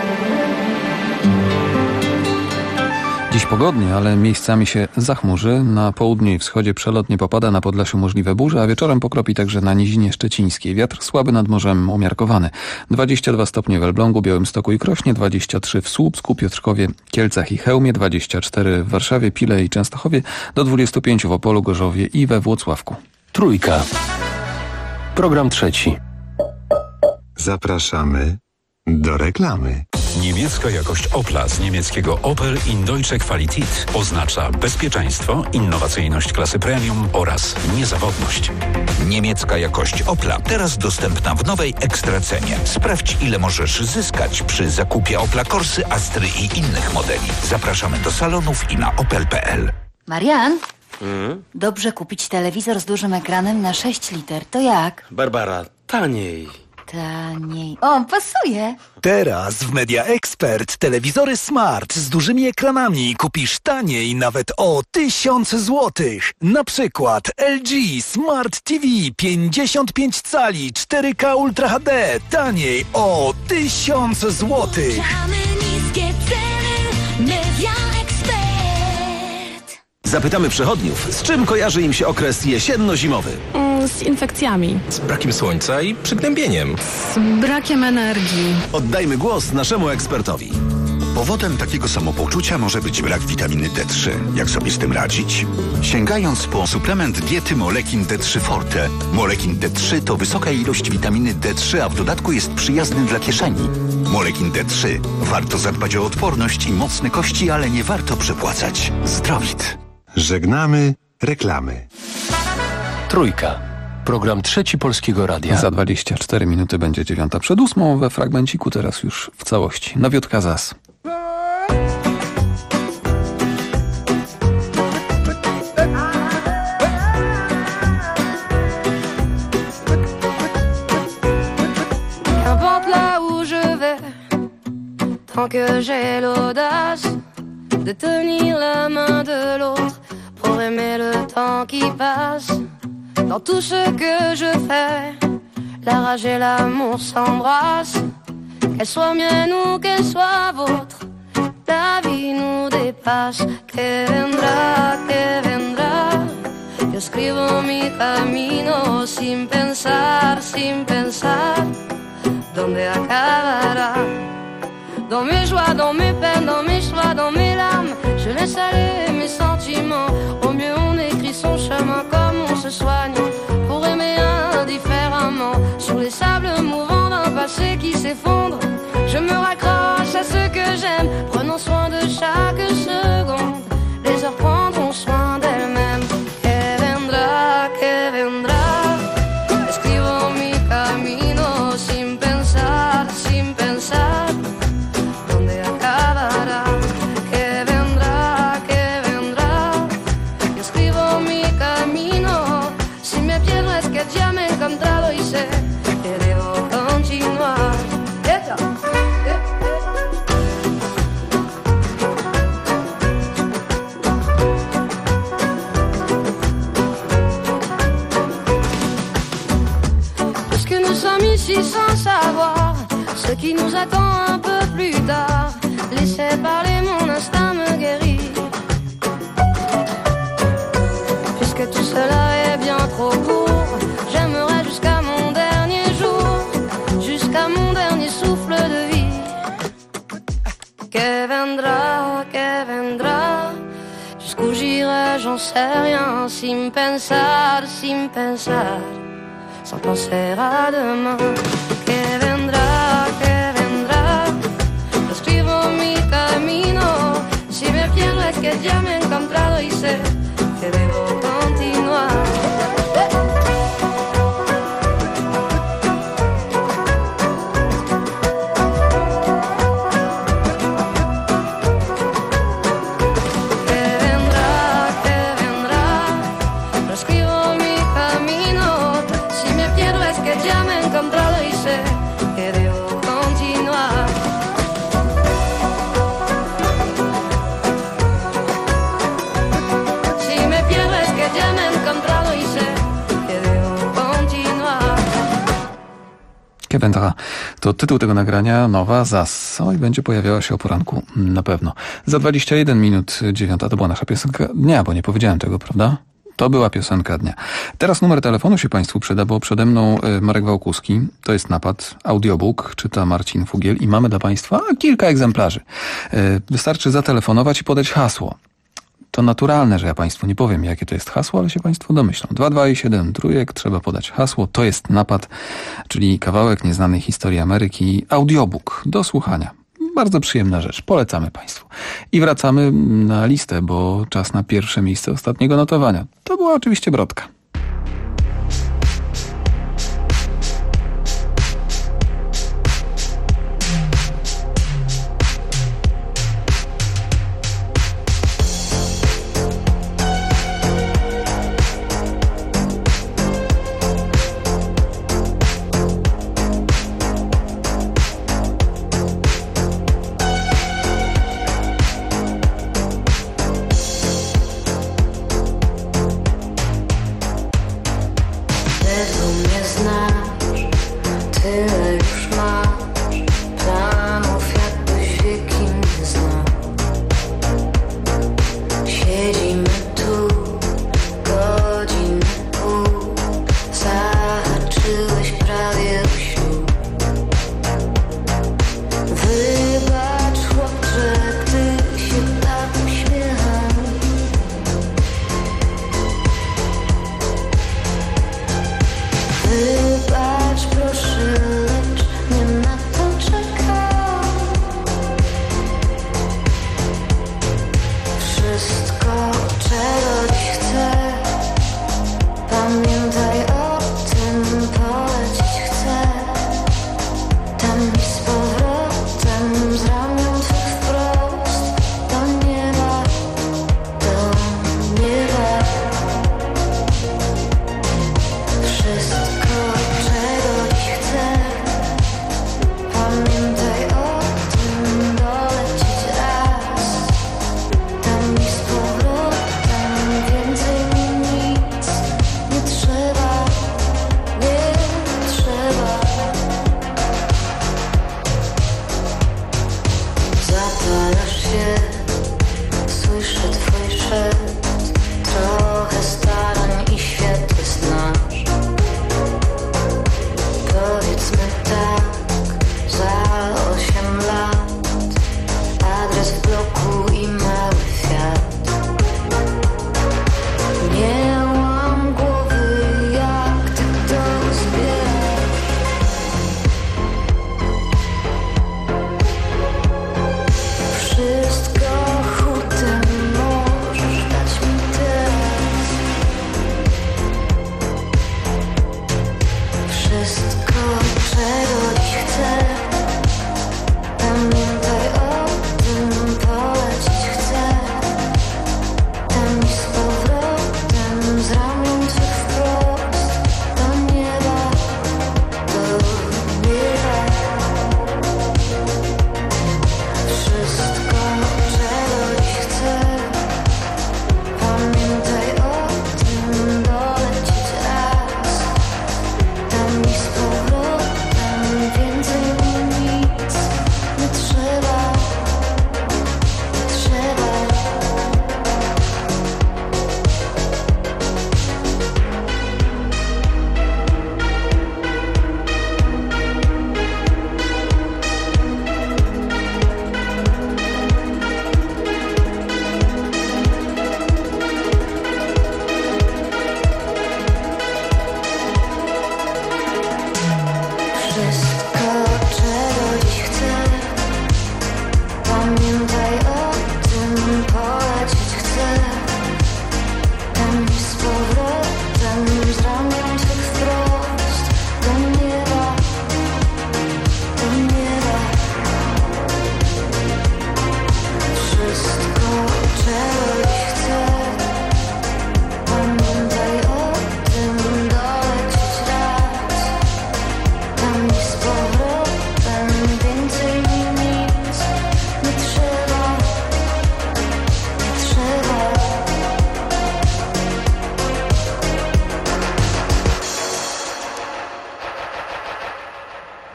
Dziś pogodnie, ale miejscami się zachmurzy. Na południu i wschodzie przelotnie popada, na Podlasiu możliwe burze, a wieczorem pokropi także na nizinie szczecińskiej. Wiatr słaby, nad morzem umiarkowany. 22 stopnie w Elblągu, Białymstoku i Krośnie, 23 w Słupsku, Piotrkowie, Kielcach i Chełmie, 24 w Warszawie, Pile i Częstochowie, do 25 w Opolu, Gorzowie i we Włocławku. Trójka. Program trzeci. Zapraszamy do reklamy. Niemiecka jakość Opla z niemieckiego Opel in Deutsche Qualität oznacza bezpieczeństwo, innowacyjność klasy premium oraz niezawodność. Niemiecka jakość Opla teraz dostępna w nowej ekstracenie. Sprawdź, ile możesz zyskać przy zakupie Opla Corsy, Astry i innych modeli. Zapraszamy do salonów i na opel.pl. Marian, dobrze kupić telewizor z dużym ekranem na 6 liter. To jak? Barbara, taniej. Taniej. O, pasuje. Teraz w Media Expert telewizory smart z dużymi ekranami kupisz taniej nawet o 1000 złotych. Na przykład LG Smart TV 55 cali 4K Ultra HD taniej o 1000 złotych. Niskie ceny, Media Expert. Zapytamy przechodniów, z czym kojarzy im się okres jesienno-zimowy? Z infekcjami. Z brakiem słońca i przygnębieniem. Z brakiem energii. Oddajmy głos naszemu ekspertowi. Powodem takiego samopoczucia może być brak witaminy D3. Jak sobie z tym radzić? Sięgając po suplement diety Molekin D3 Forte. Molekin D3 to wysoka ilość witaminy D3, a w dodatku jest przyjazny dla kieszeni. Molekin D3. Warto zadbać o odporność i mocne kości, ale nie warto przepłacać. Zdrowit. Żegnamy reklamy. Trójka. Program trzeci Polskiego Radia. Za 24 minuty będzie 9:09 we fragmenciku, teraz już w całości. Nowiutka ZAS. Qu'importe là où je vais, tant que j'ai l'audace de tenir la main de l'autre pour aimer le temps qui passe. Dans tout ce que je fais, la rage et l'amour s'embrassent. Qu'elle soit mienne ou qu'elle soit vôtre, la vie nous dépasse. Que vendrá, yo escribo mi camino sin pensar, ¿dónde acabará? Dans mes joies, dans mes peines, dans mes choix, dans mes larmes, je laisse aller mes sentiments. Au mieux on écrit son chemin comme on se soigne, pour aimer indifféremment. Sur les sables mouvants d'un passé qui s'effondre, je me raccroche à ce que j'aime, prenons soin de chaque seconde. Les heures prendront soin d'elles-mêmes. Que vendrá, escribo mi camino sin pensar, ¿dónde acabará? Que vendrá, yo escribo mi camino. Si me pierdo es que ya me he encontrado y sé que debo continuar. Puisque nous sommes ici sans savoir ce qui nous attend un peu plus tard, laissez parler, mon instinct me guérit. Puisque tout cela est bien trop court, j'aimerais jusqu'à mon dernier jour, jusqu'à mon dernier souffle de vie. Que vendrá, jusqu'où j'irai, j'en sais rien, sin pensar, sans penser à demain. Que vendrá, yo escribo mi camino. Si me pierdo es que ya me he encontrado y sé que debo continuar. Si me pierdo Kevendra to tytuł tego nagrania, nowa ZAS. I będzie pojawiała się o poranku na pewno. Za 21 minut 9 to była nasza piosenka dnia, bo nie powiedziałem tego, prawda? To była piosenka dnia. Teraz numer telefonu się Państwu przyda, bo przede mną Marek Wałkuski. To jest Napad. Audiobook czyta Marcin Fugiel i mamy dla Państwa kilka egzemplarzy. Wystarczy zatelefonować i podać hasło. To naturalne, że ja Państwu nie powiem, jakie to jest hasło, ale się Państwo domyślą. 22 i 7 trójek, trzeba podać hasło. To jest Napad, czyli kawałek nieznanej historii Ameryki. Audiobook do słuchania. Bardzo przyjemna rzecz. Polecamy Państwu. I wracamy na listę, bo czas na pierwsze miejsce ostatniego notowania. To była oczywiście Brodka.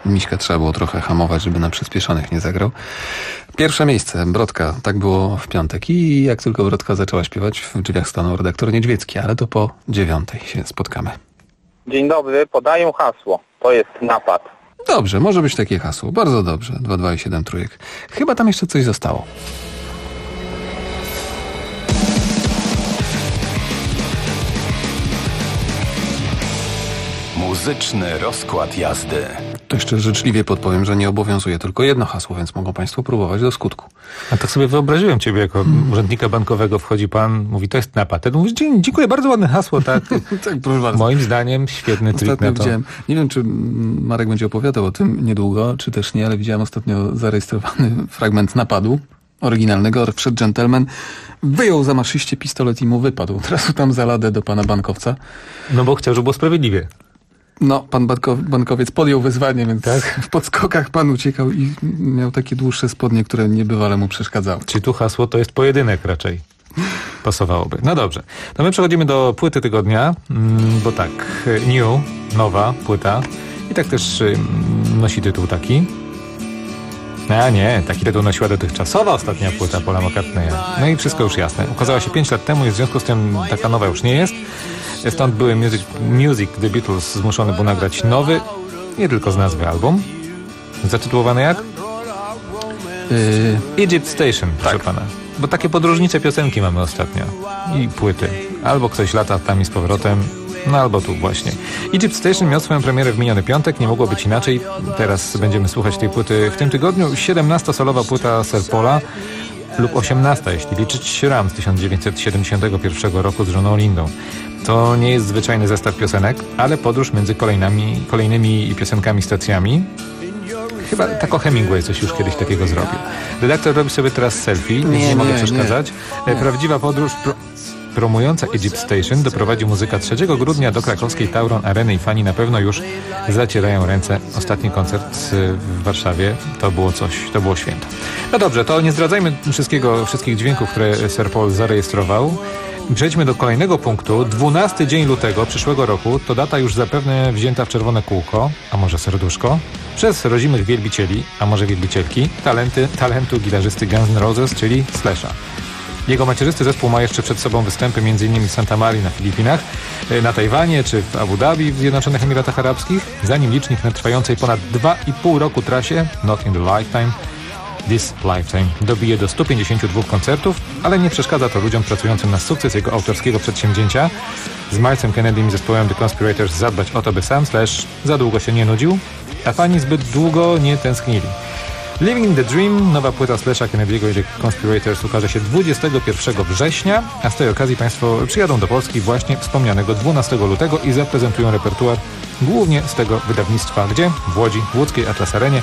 Miśka trzeba było trochę hamować, żeby na przyspieszonych nie zagrał. Pierwsze miejsce, Brodka, tak było w piątek. I jak tylko Brodka zaczęła śpiewać, w drzwiach stanął redaktor Niedźwiecki, ale to po 9:00 się spotkamy. Dzień dobry, podaję hasło. To jest napad. Dobrze, może być takie hasło. Bardzo dobrze. 2, 2 i 7 trójek. Chyba tam jeszcze coś zostało. Muzyczny rozkład jazdy. To jeszcze życzliwie podpowiem, że nie obowiązuje tylko jedno hasło, więc mogą Państwo próbować do skutku. A tak sobie wyobraziłem Ciebie jako urzędnika bankowego. Wchodzi Pan, mówi, to jest napad. Ja mówisz, dziękuję, bardzo ładne hasło, tak. Tak, proszę bardzo. Moim zdaniem świetny trik na to. Widziałem, nie wiem, czy Marek będzie opowiadał o tym niedługo, czy też nie, ale widziałem ostatnio zarejestrowany fragment napadu oryginalnego. Wszedł dżentelmen, wyjął zamaszyście pistolet i mu wypadł. Teraz tam za ladę do pana bankowca. No bo chciał, żeby było sprawiedliwie. No, pan bankowiec podjął wyzwanie, więc tak? W podskokach pan uciekał i miał takie dłuższe spodnie, które niebywale mu przeszkadzały. Czyli tu hasło to jest pojedynek raczej. Pasowałoby. No dobrze. To my przechodzimy do płyty tygodnia, bo tak, New, nowa płyta i tak też nosi tytuł taki. A nie, taki tytuł nosiła dotychczasowa ostatnia płyta Paula McCartneya. No i wszystko już jasne. Ukazała się 5 lat temu i w związku z tym taka nowa już nie jest. Stąd były Music The Beatles zmuszony był nagrać nowy, nie tylko z nazwy album. Zatytułowany jak? Egypt Station, proszę pana. Bo takie podróżnicze piosenki mamy ostatnio. I płyty. Albo ktoś lata tam i z powrotem, no albo tu właśnie. Egypt Station miał swoją premierę w miniony piątek, nie mogło być inaczej. Teraz będziemy słuchać tej płyty w tym tygodniu. 17-solowa płyta Sir Paula, lub 18, jeśli liczyć Ram z 1971 roku z Johną Lindą. To nie jest zwyczajny zestaw piosenek, ale podróż między kolejnymi piosenkami, stacjami. Chyba tak o Hemingway coś już kiedyś takiego zrobił. Redaktor robi sobie teraz selfie, więc nie mogę przeszkadzać. Nie. Prawdziwa podróż promująca Egypt Station doprowadzi muzyka 3 grudnia do krakowskiej Tauron Areny i fani na pewno już zacierają ręce. Ostatni koncert w Warszawie to było coś, to było święto. No dobrze, to nie zdradzajmy wszystkich dźwięków, które Sir Paul zarejestrował. Przejdźmy do kolejnego punktu. 12 dzień lutego przyszłego roku to data już zapewne wzięta w czerwone kółko, a może serduszko, przez rodzimych wielbicieli, a może wielbicielki, talentu gitarzysty Guns N' Roses, czyli Slasha. Jego macierzysty zespół ma jeszcze przed sobą występy m.in. w Santa Marii na Filipinach, na Tajwanie czy w Abu Dhabi w Zjednoczonych Emiratach Arabskich, zanim licznik na trwającej ponad 2,5 roku trasie Not in the Lifetime, This Lifetime dobije do 152 koncertów, ale nie przeszkadza to ludziom pracującym na sukces jego autorskiego przedsięwzięcia. Z Milesem Kennedym i zespołem The Conspirators zadbać o to, by sam Slash za długo się nie nudził, a fani zbyt długo nie tęsknili. Living the Dream, nowa płyta Slasha Kennedy'ego i The Conspirators ukaże się 21 września, a z tej okazji Państwo przyjadą do Polski właśnie wspomnianego 12 lutego i zaprezentują repertuar głównie z tego wydawnictwa, gdzie w Łodzi, w łódzkiej Atlas Arenie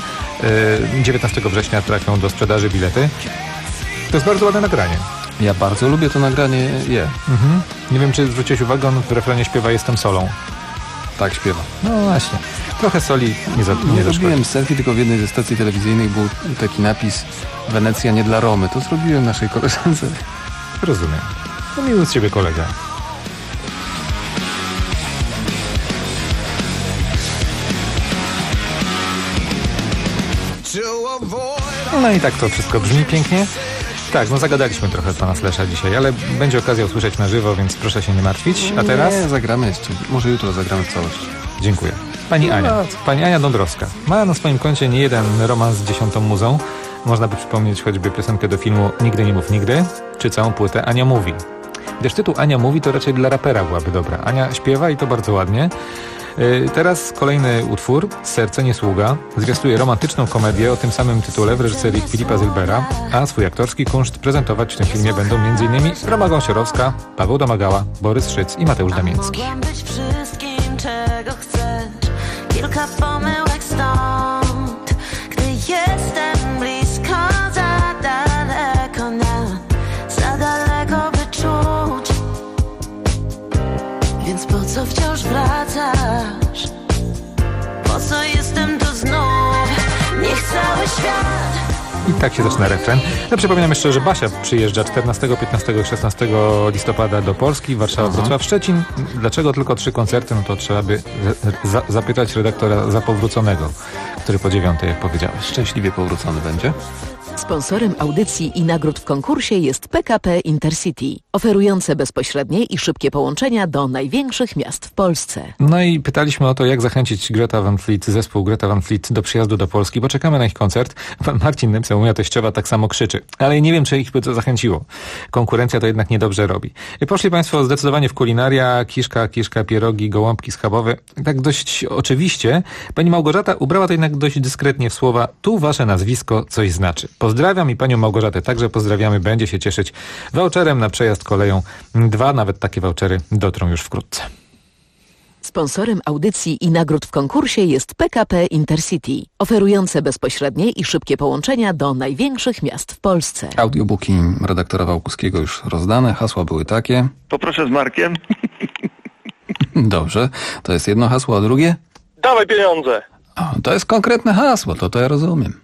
19 września trafią do sprzedaży bilety. To jest bardzo ładne nagranie. Ja bardzo lubię to nagranie, Nie wiem, czy zwróciłeś uwagę, on w refrenie śpiewa Jestem solą. Tak, śpiewa. No właśnie. Trochę soli nie zrobiłem selfie, tylko w jednej ze stacji telewizyjnych był taki napis Wenecja nie dla Romy. To zrobiłem naszej koleżance. Rozumiem. No miły z ciebie kolega. No i tak to wszystko brzmi pięknie. Tak, no zagadaliśmy trochę pana Slasha dzisiaj, ale będzie okazja usłyszeć na żywo, więc proszę się nie martwić. A teraz? Nie, zagramy jeszcze. Może jutro zagramy w całości. Dziękuję. Pani Ania Dąbrowska ma na swoim koncie nie jeden romans z 10. muzą. Można by przypomnieć choćby piosenkę do filmu Nigdy nie mów nigdy, czy całą płytę Ania mówi. Gdyż tytuł Ania mówi to raczej dla rapera byłaby dobra. Ania śpiewa i to bardzo ładnie. Teraz kolejny utwór, Serce nie sługa, zwiastuje romantyczną komedię o tym samym tytule w reżyserii Filipa Zylbera, a swój aktorski kunszt prezentować w tym filmie będą m.in. Roma Gąsiorowska, Paweł Domagała, Borys Szyc i Mateusz Damiński. Mogłam być wszystkim, czego chcesz, kilka pomyłek stąd, gdy jestem blisko, za daleko nie, za daleko by czuć, więc po co wciąż wracasz, po co jestem tu znów, niech cały świat I tak się zaczyna refren. No, przypominam jeszcze, że Basia przyjeżdża 14, 15 i 16 listopada do Polski, Warszawa, Wrocław, Szczecin. Dlaczego tylko 3 koncerty? No to trzeba by zapytać redaktora Zapowróconego, który po 9, jak powiedziałeś. Szczęśliwie powrócony będzie. Sponsorem audycji i nagród w konkursie jest PKP Intercity, oferujące bezpośrednie i szybkie połączenia do największych miast w Polsce. No i pytaliśmy o to, jak zachęcić Greta Van Fleet, zespół Greta Van Fleet do przyjazdu do Polski, bo czekamy na ich koncert. Pan Marcin napisał, moja teściowa tak samo krzyczy, ale nie wiem, czy ich by to zachęciło. Konkurencja to jednak niedobrze robi. I poszli Państwo zdecydowanie w kulinaria, kiszka, pierogi, gołąbki schabowe. Tak dość oczywiście. Pani Małgorzata ubrała to jednak dość dyskretnie w słowa, tu wasze nazwisko coś znaczy. Pozdrawiam i panią Małgorzatę także pozdrawiamy. Będzie się cieszyć voucherem na przejazd koleją. 2 nawet takie vouchery dotrą już wkrótce. Sponsorem audycji i nagród w konkursie jest PKP Intercity, oferujące bezpośrednie i szybkie połączenia do największych miast w Polsce. Audiobooki redaktora Wałkuskiego już rozdane. Hasła były takie. Poproszę z Markiem. Dobrze. To jest jedno hasło, a drugie? Dawaj pieniądze. O, to jest konkretne hasło, to ja rozumiem.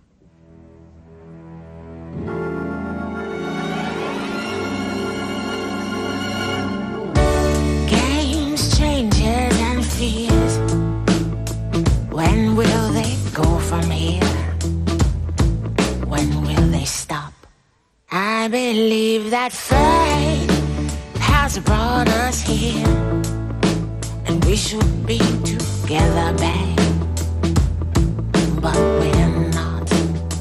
When will they go from here? When will they stop? I believe that fate has brought us here, and we should be together, babe, but we're not.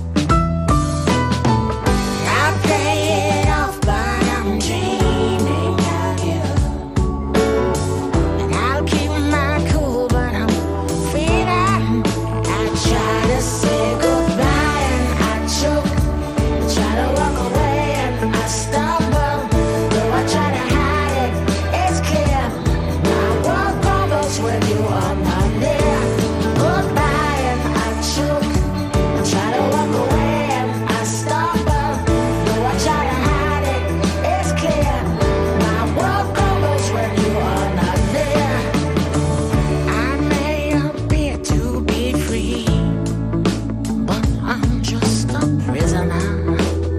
I play it off, but I'm dreaming of you, and I'll keep my cool, but I'm feeling. I try to say goodbye and I choke, I try to walk away and I stumble, though I try to hide it, it's clear, my world crumbles when you are not there. Goodbye and I choke, I try to walk away and I stumble, though I try to hide it, it's clear, my world crumbles when you are not there. I may appear to be free, but I'm just a prisoner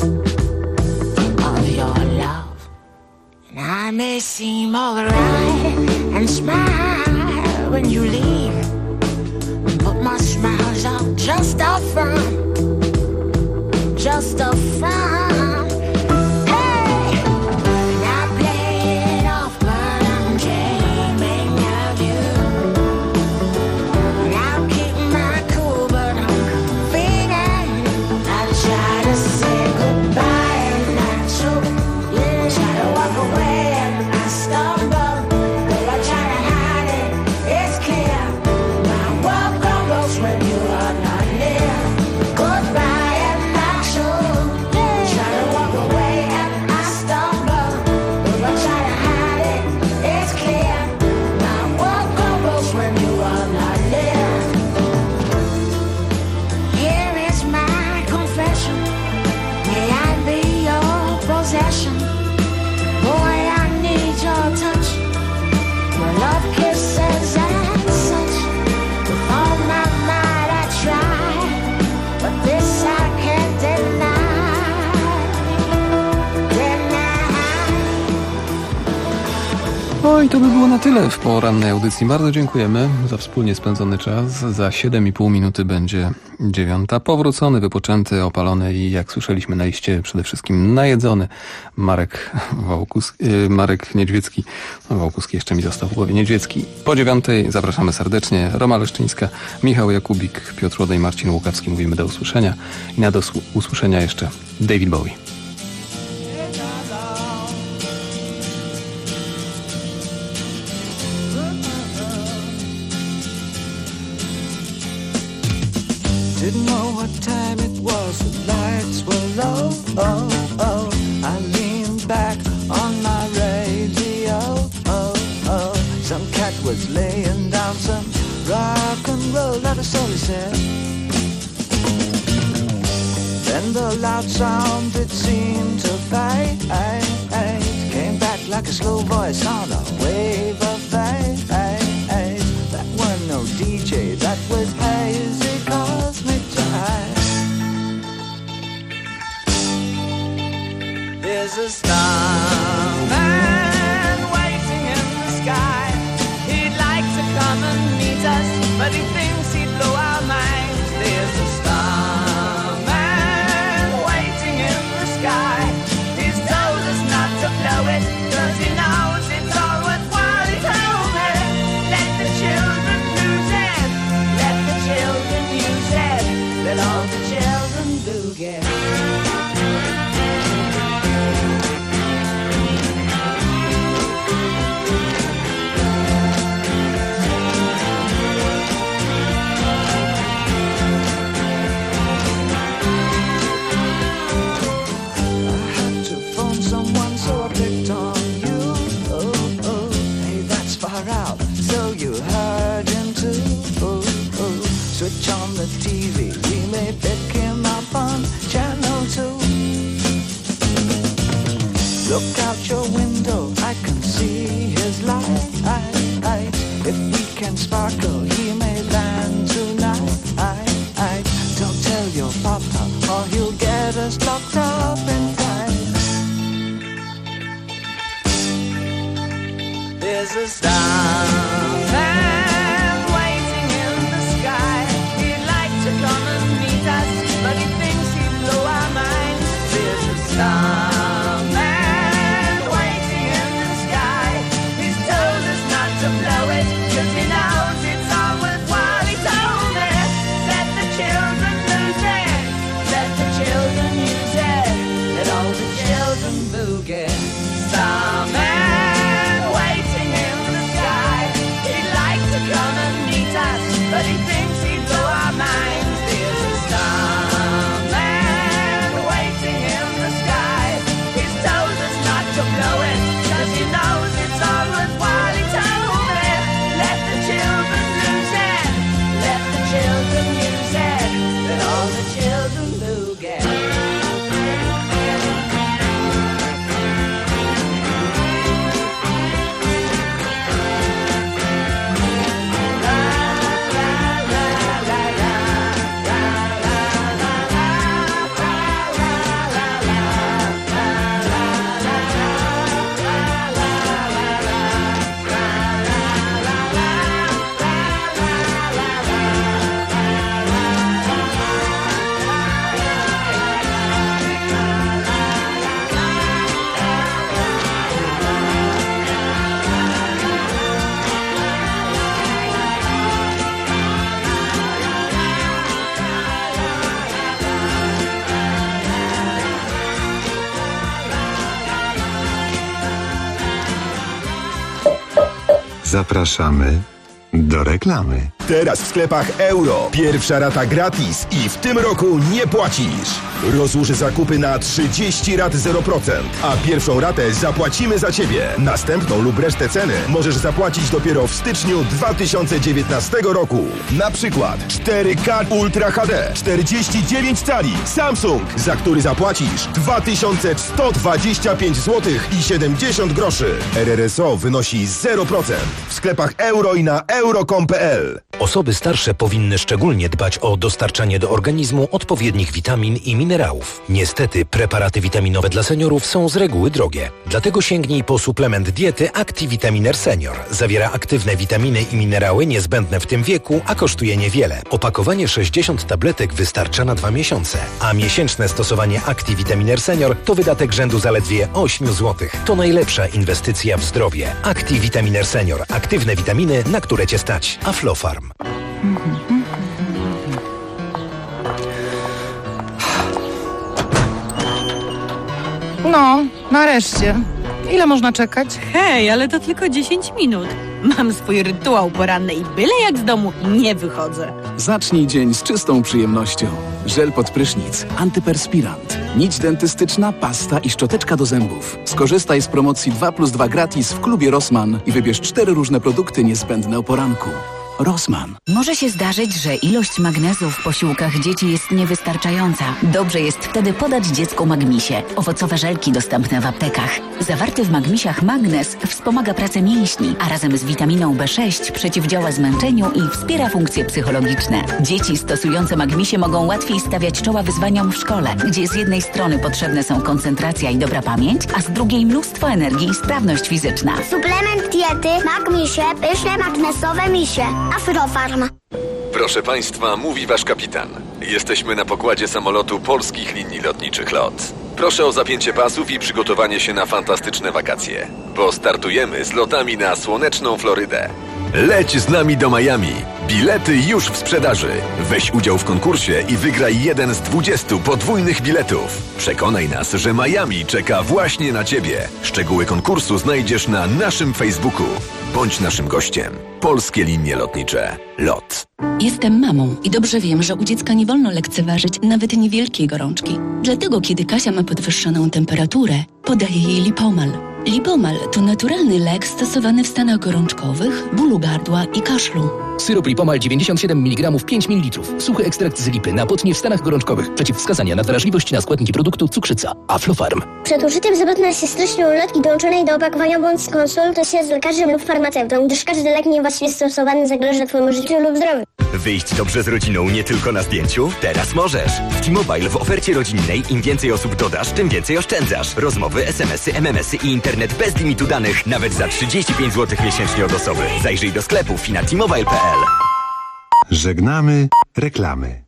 of your love. And I may seem alright and smile when you leave, but my smiles are just a front, just a front. Hey, and I play it off, but I'm dreaming of you, and I'll keep my cool, but I'm feeling. I try to say goodbye and I choke, try to walk away and I stumble, though I try to hide it, it's clear, my world crumbles when you are not near. Goodbye and I choke, try to walk away and I stumble, though I try to hide it, it's clear, my world crumbles when you are not near. Here is my confession, may I be your possession. Boy, I need your touch, your love kisses and such. With all my might I try, but this I can't deny. No i to by było na tyle w porannej audycji. Bardzo dziękujemy za wspólnie spędzony czas. Za 7,5 minuty będzie 9. Powrócony, wypoczęty, opalony i jak słyszeliśmy na liście przede wszystkim najedzony Marek Niedźwiecki. No, Wałkuski jeszcze mi został w głowie. Niedźwiecki. Po 9 zapraszamy serdecznie. Roma Leszczyńska, Michał Jakubik, Piotr Łodej, Marcin Łukawski. Mówimy do usłyszenia. I na do usłyszenia jeszcze David Bowie. Didn't know what time it was, the lights were low. Oh, oh. I leaned back on my radio. Oh, oh. Some cat was laying down some rock and roll, not a soul he said. Then the loud sound, it seemed to fade. Came back like a slow voice on a wave of fade. That wasn't no DJ, that was hazy cosmic jive. can sparkle, he may land tonight. Don't tell your papa or he'll get us locked up and tight. There's a starman waiting in the sky. He'd like to come and meet us, but he thinks he'd blow our minds. There's a starman waiting in the sky. He's told us not to blow it, 'cause he knows it's all worthwhile. He told me, let the children lose it, let the children use it, let all the children boogie. Starman waiting in the sky. He'd like to come and meet us, but he thinks he'd blow our minds. There's a starman waiting in the sky. He's told us not to blow it, 'cause he knows it's all worthwhile. He told me, let the children lose it, let the children use it, let all the children boogie. Zapraszamy do reklamy. Teraz w sklepach Euro. Pierwsza rata gratis i w tym roku nie płacisz. Rozłóż zakupy na 30 rat 0%, a pierwszą ratę zapłacimy za Ciebie. Następną lub resztę ceny możesz zapłacić dopiero w styczniu 2019 roku. Na przykład 4K Ultra HD 49 cali Samsung, za który zapłacisz 2125 zł i 70 groszy. RRSO wynosi 0%. W sklepach Euro i na euro.com.pl. Osoby starsze powinny szczególnie dbać o dostarczanie do organizmu odpowiednich witamin i minerałów. Niestety preparaty witaminowe dla seniorów są z reguły drogie. Dlatego sięgnij po suplement diety ActiVitaminer Senior. Zawiera aktywne witaminy i minerały niezbędne w tym wieku, a kosztuje niewiele. Opakowanie 60 tabletek wystarcza na 2 miesiące, a miesięczne stosowanie ActiVitaminer Senior to wydatek rzędu zaledwie 8 zł. To najlepsza inwestycja w zdrowie. ActiVitaminer Senior. Aktywne witaminy, na które Cię stać. Aflofarm. No, nareszcie. Ile można czekać? Hej, ale to tylko 10 minut. Mam swój rytuał poranny i byle jak z domu nie wychodzę. Zacznij dzień z czystą przyjemnością. Żel pod prysznic, antyperspirant, nić dentystyczna, pasta i szczoteczka do zębów. Skorzystaj z promocji 2+2 gratis w klubie Rossmann i wybierz 4 różne produkty niezbędne o poranku. Rossmann. Może się zdarzyć, że ilość magnezu w posiłkach dzieci jest niewystarczająca. Dobrze jest wtedy podać dziecku Magmisie. Owocowe żelki dostępne w aptekach. Zawarty w Magmisiach magnez wspomaga pracę mięśni, a razem z witaminą B6 przeciwdziała zmęczeniu i wspiera funkcje psychologiczne. Dzieci stosujące Magmisie mogą łatwiej stawiać czoła wyzwaniom w szkole, gdzie z jednej strony potrzebne są koncentracja i dobra pamięć, a z drugiej mnóstwo energii i sprawność fizyczna. Suplement diety Magmisie, pyszne magnesowe misie. Aflofarm. Proszę Państwa, mówi Wasz kapitan. Jesteśmy na pokładzie samolotu Polskich Linii Lotniczych LOT. Proszę o zapięcie pasów i przygotowanie się na fantastyczne wakacje, bo startujemy z lotami na słoneczną Florydę. Leć z nami do Miami. Bilety już w sprzedaży. Weź udział w konkursie i wygraj jeden z 20 podwójnych biletów. Przekonaj nas, że Miami czeka właśnie na Ciebie. Szczegóły konkursu znajdziesz na naszym Facebooku. Bądź naszym gościem. Polskie Linie Lotnicze LOT. Jestem mamą i dobrze wiem, że u dziecka nie wolno lekceważyć nawet niewielkiej gorączki. Dlatego, kiedy Kasia ma podwyższoną temperaturę, podaję jej Lipomal. Lipomal to naturalny lek stosowany w stanach gorączkowych, bólu gardła i kaszlu. Syrop Lipomal 97 mg 5 ml. Suchy ekstrakt z lipy na potnie w stanach gorączkowych. Przeciwwskazania na wrażliwość na składniki produktu cukrzyca. Aflofarm. Przed użyciem zapewne się styczniu ulotki dołączonej do opakowania bądź skonsultuj się z lekarzem lub farmaceutą. farmaceutą, gdyż każdy lek niewłaściwie stosowany zagraża twojemu życiu lub zdrowiu. Wyjść dobrze z rodziną nie tylko na zdjęciu? Teraz możesz! W T-Mobile w ofercie rodzinnej im więcej osób dodasz, tym więcej oszczędzasz. Rozmowy, SMS-y, MMS-y i internet bez limitu danych, nawet za 35 zł miesięcznie od osoby. Zajrzyj do sklepów i na t-mobile.pl. Żegnamy reklamy.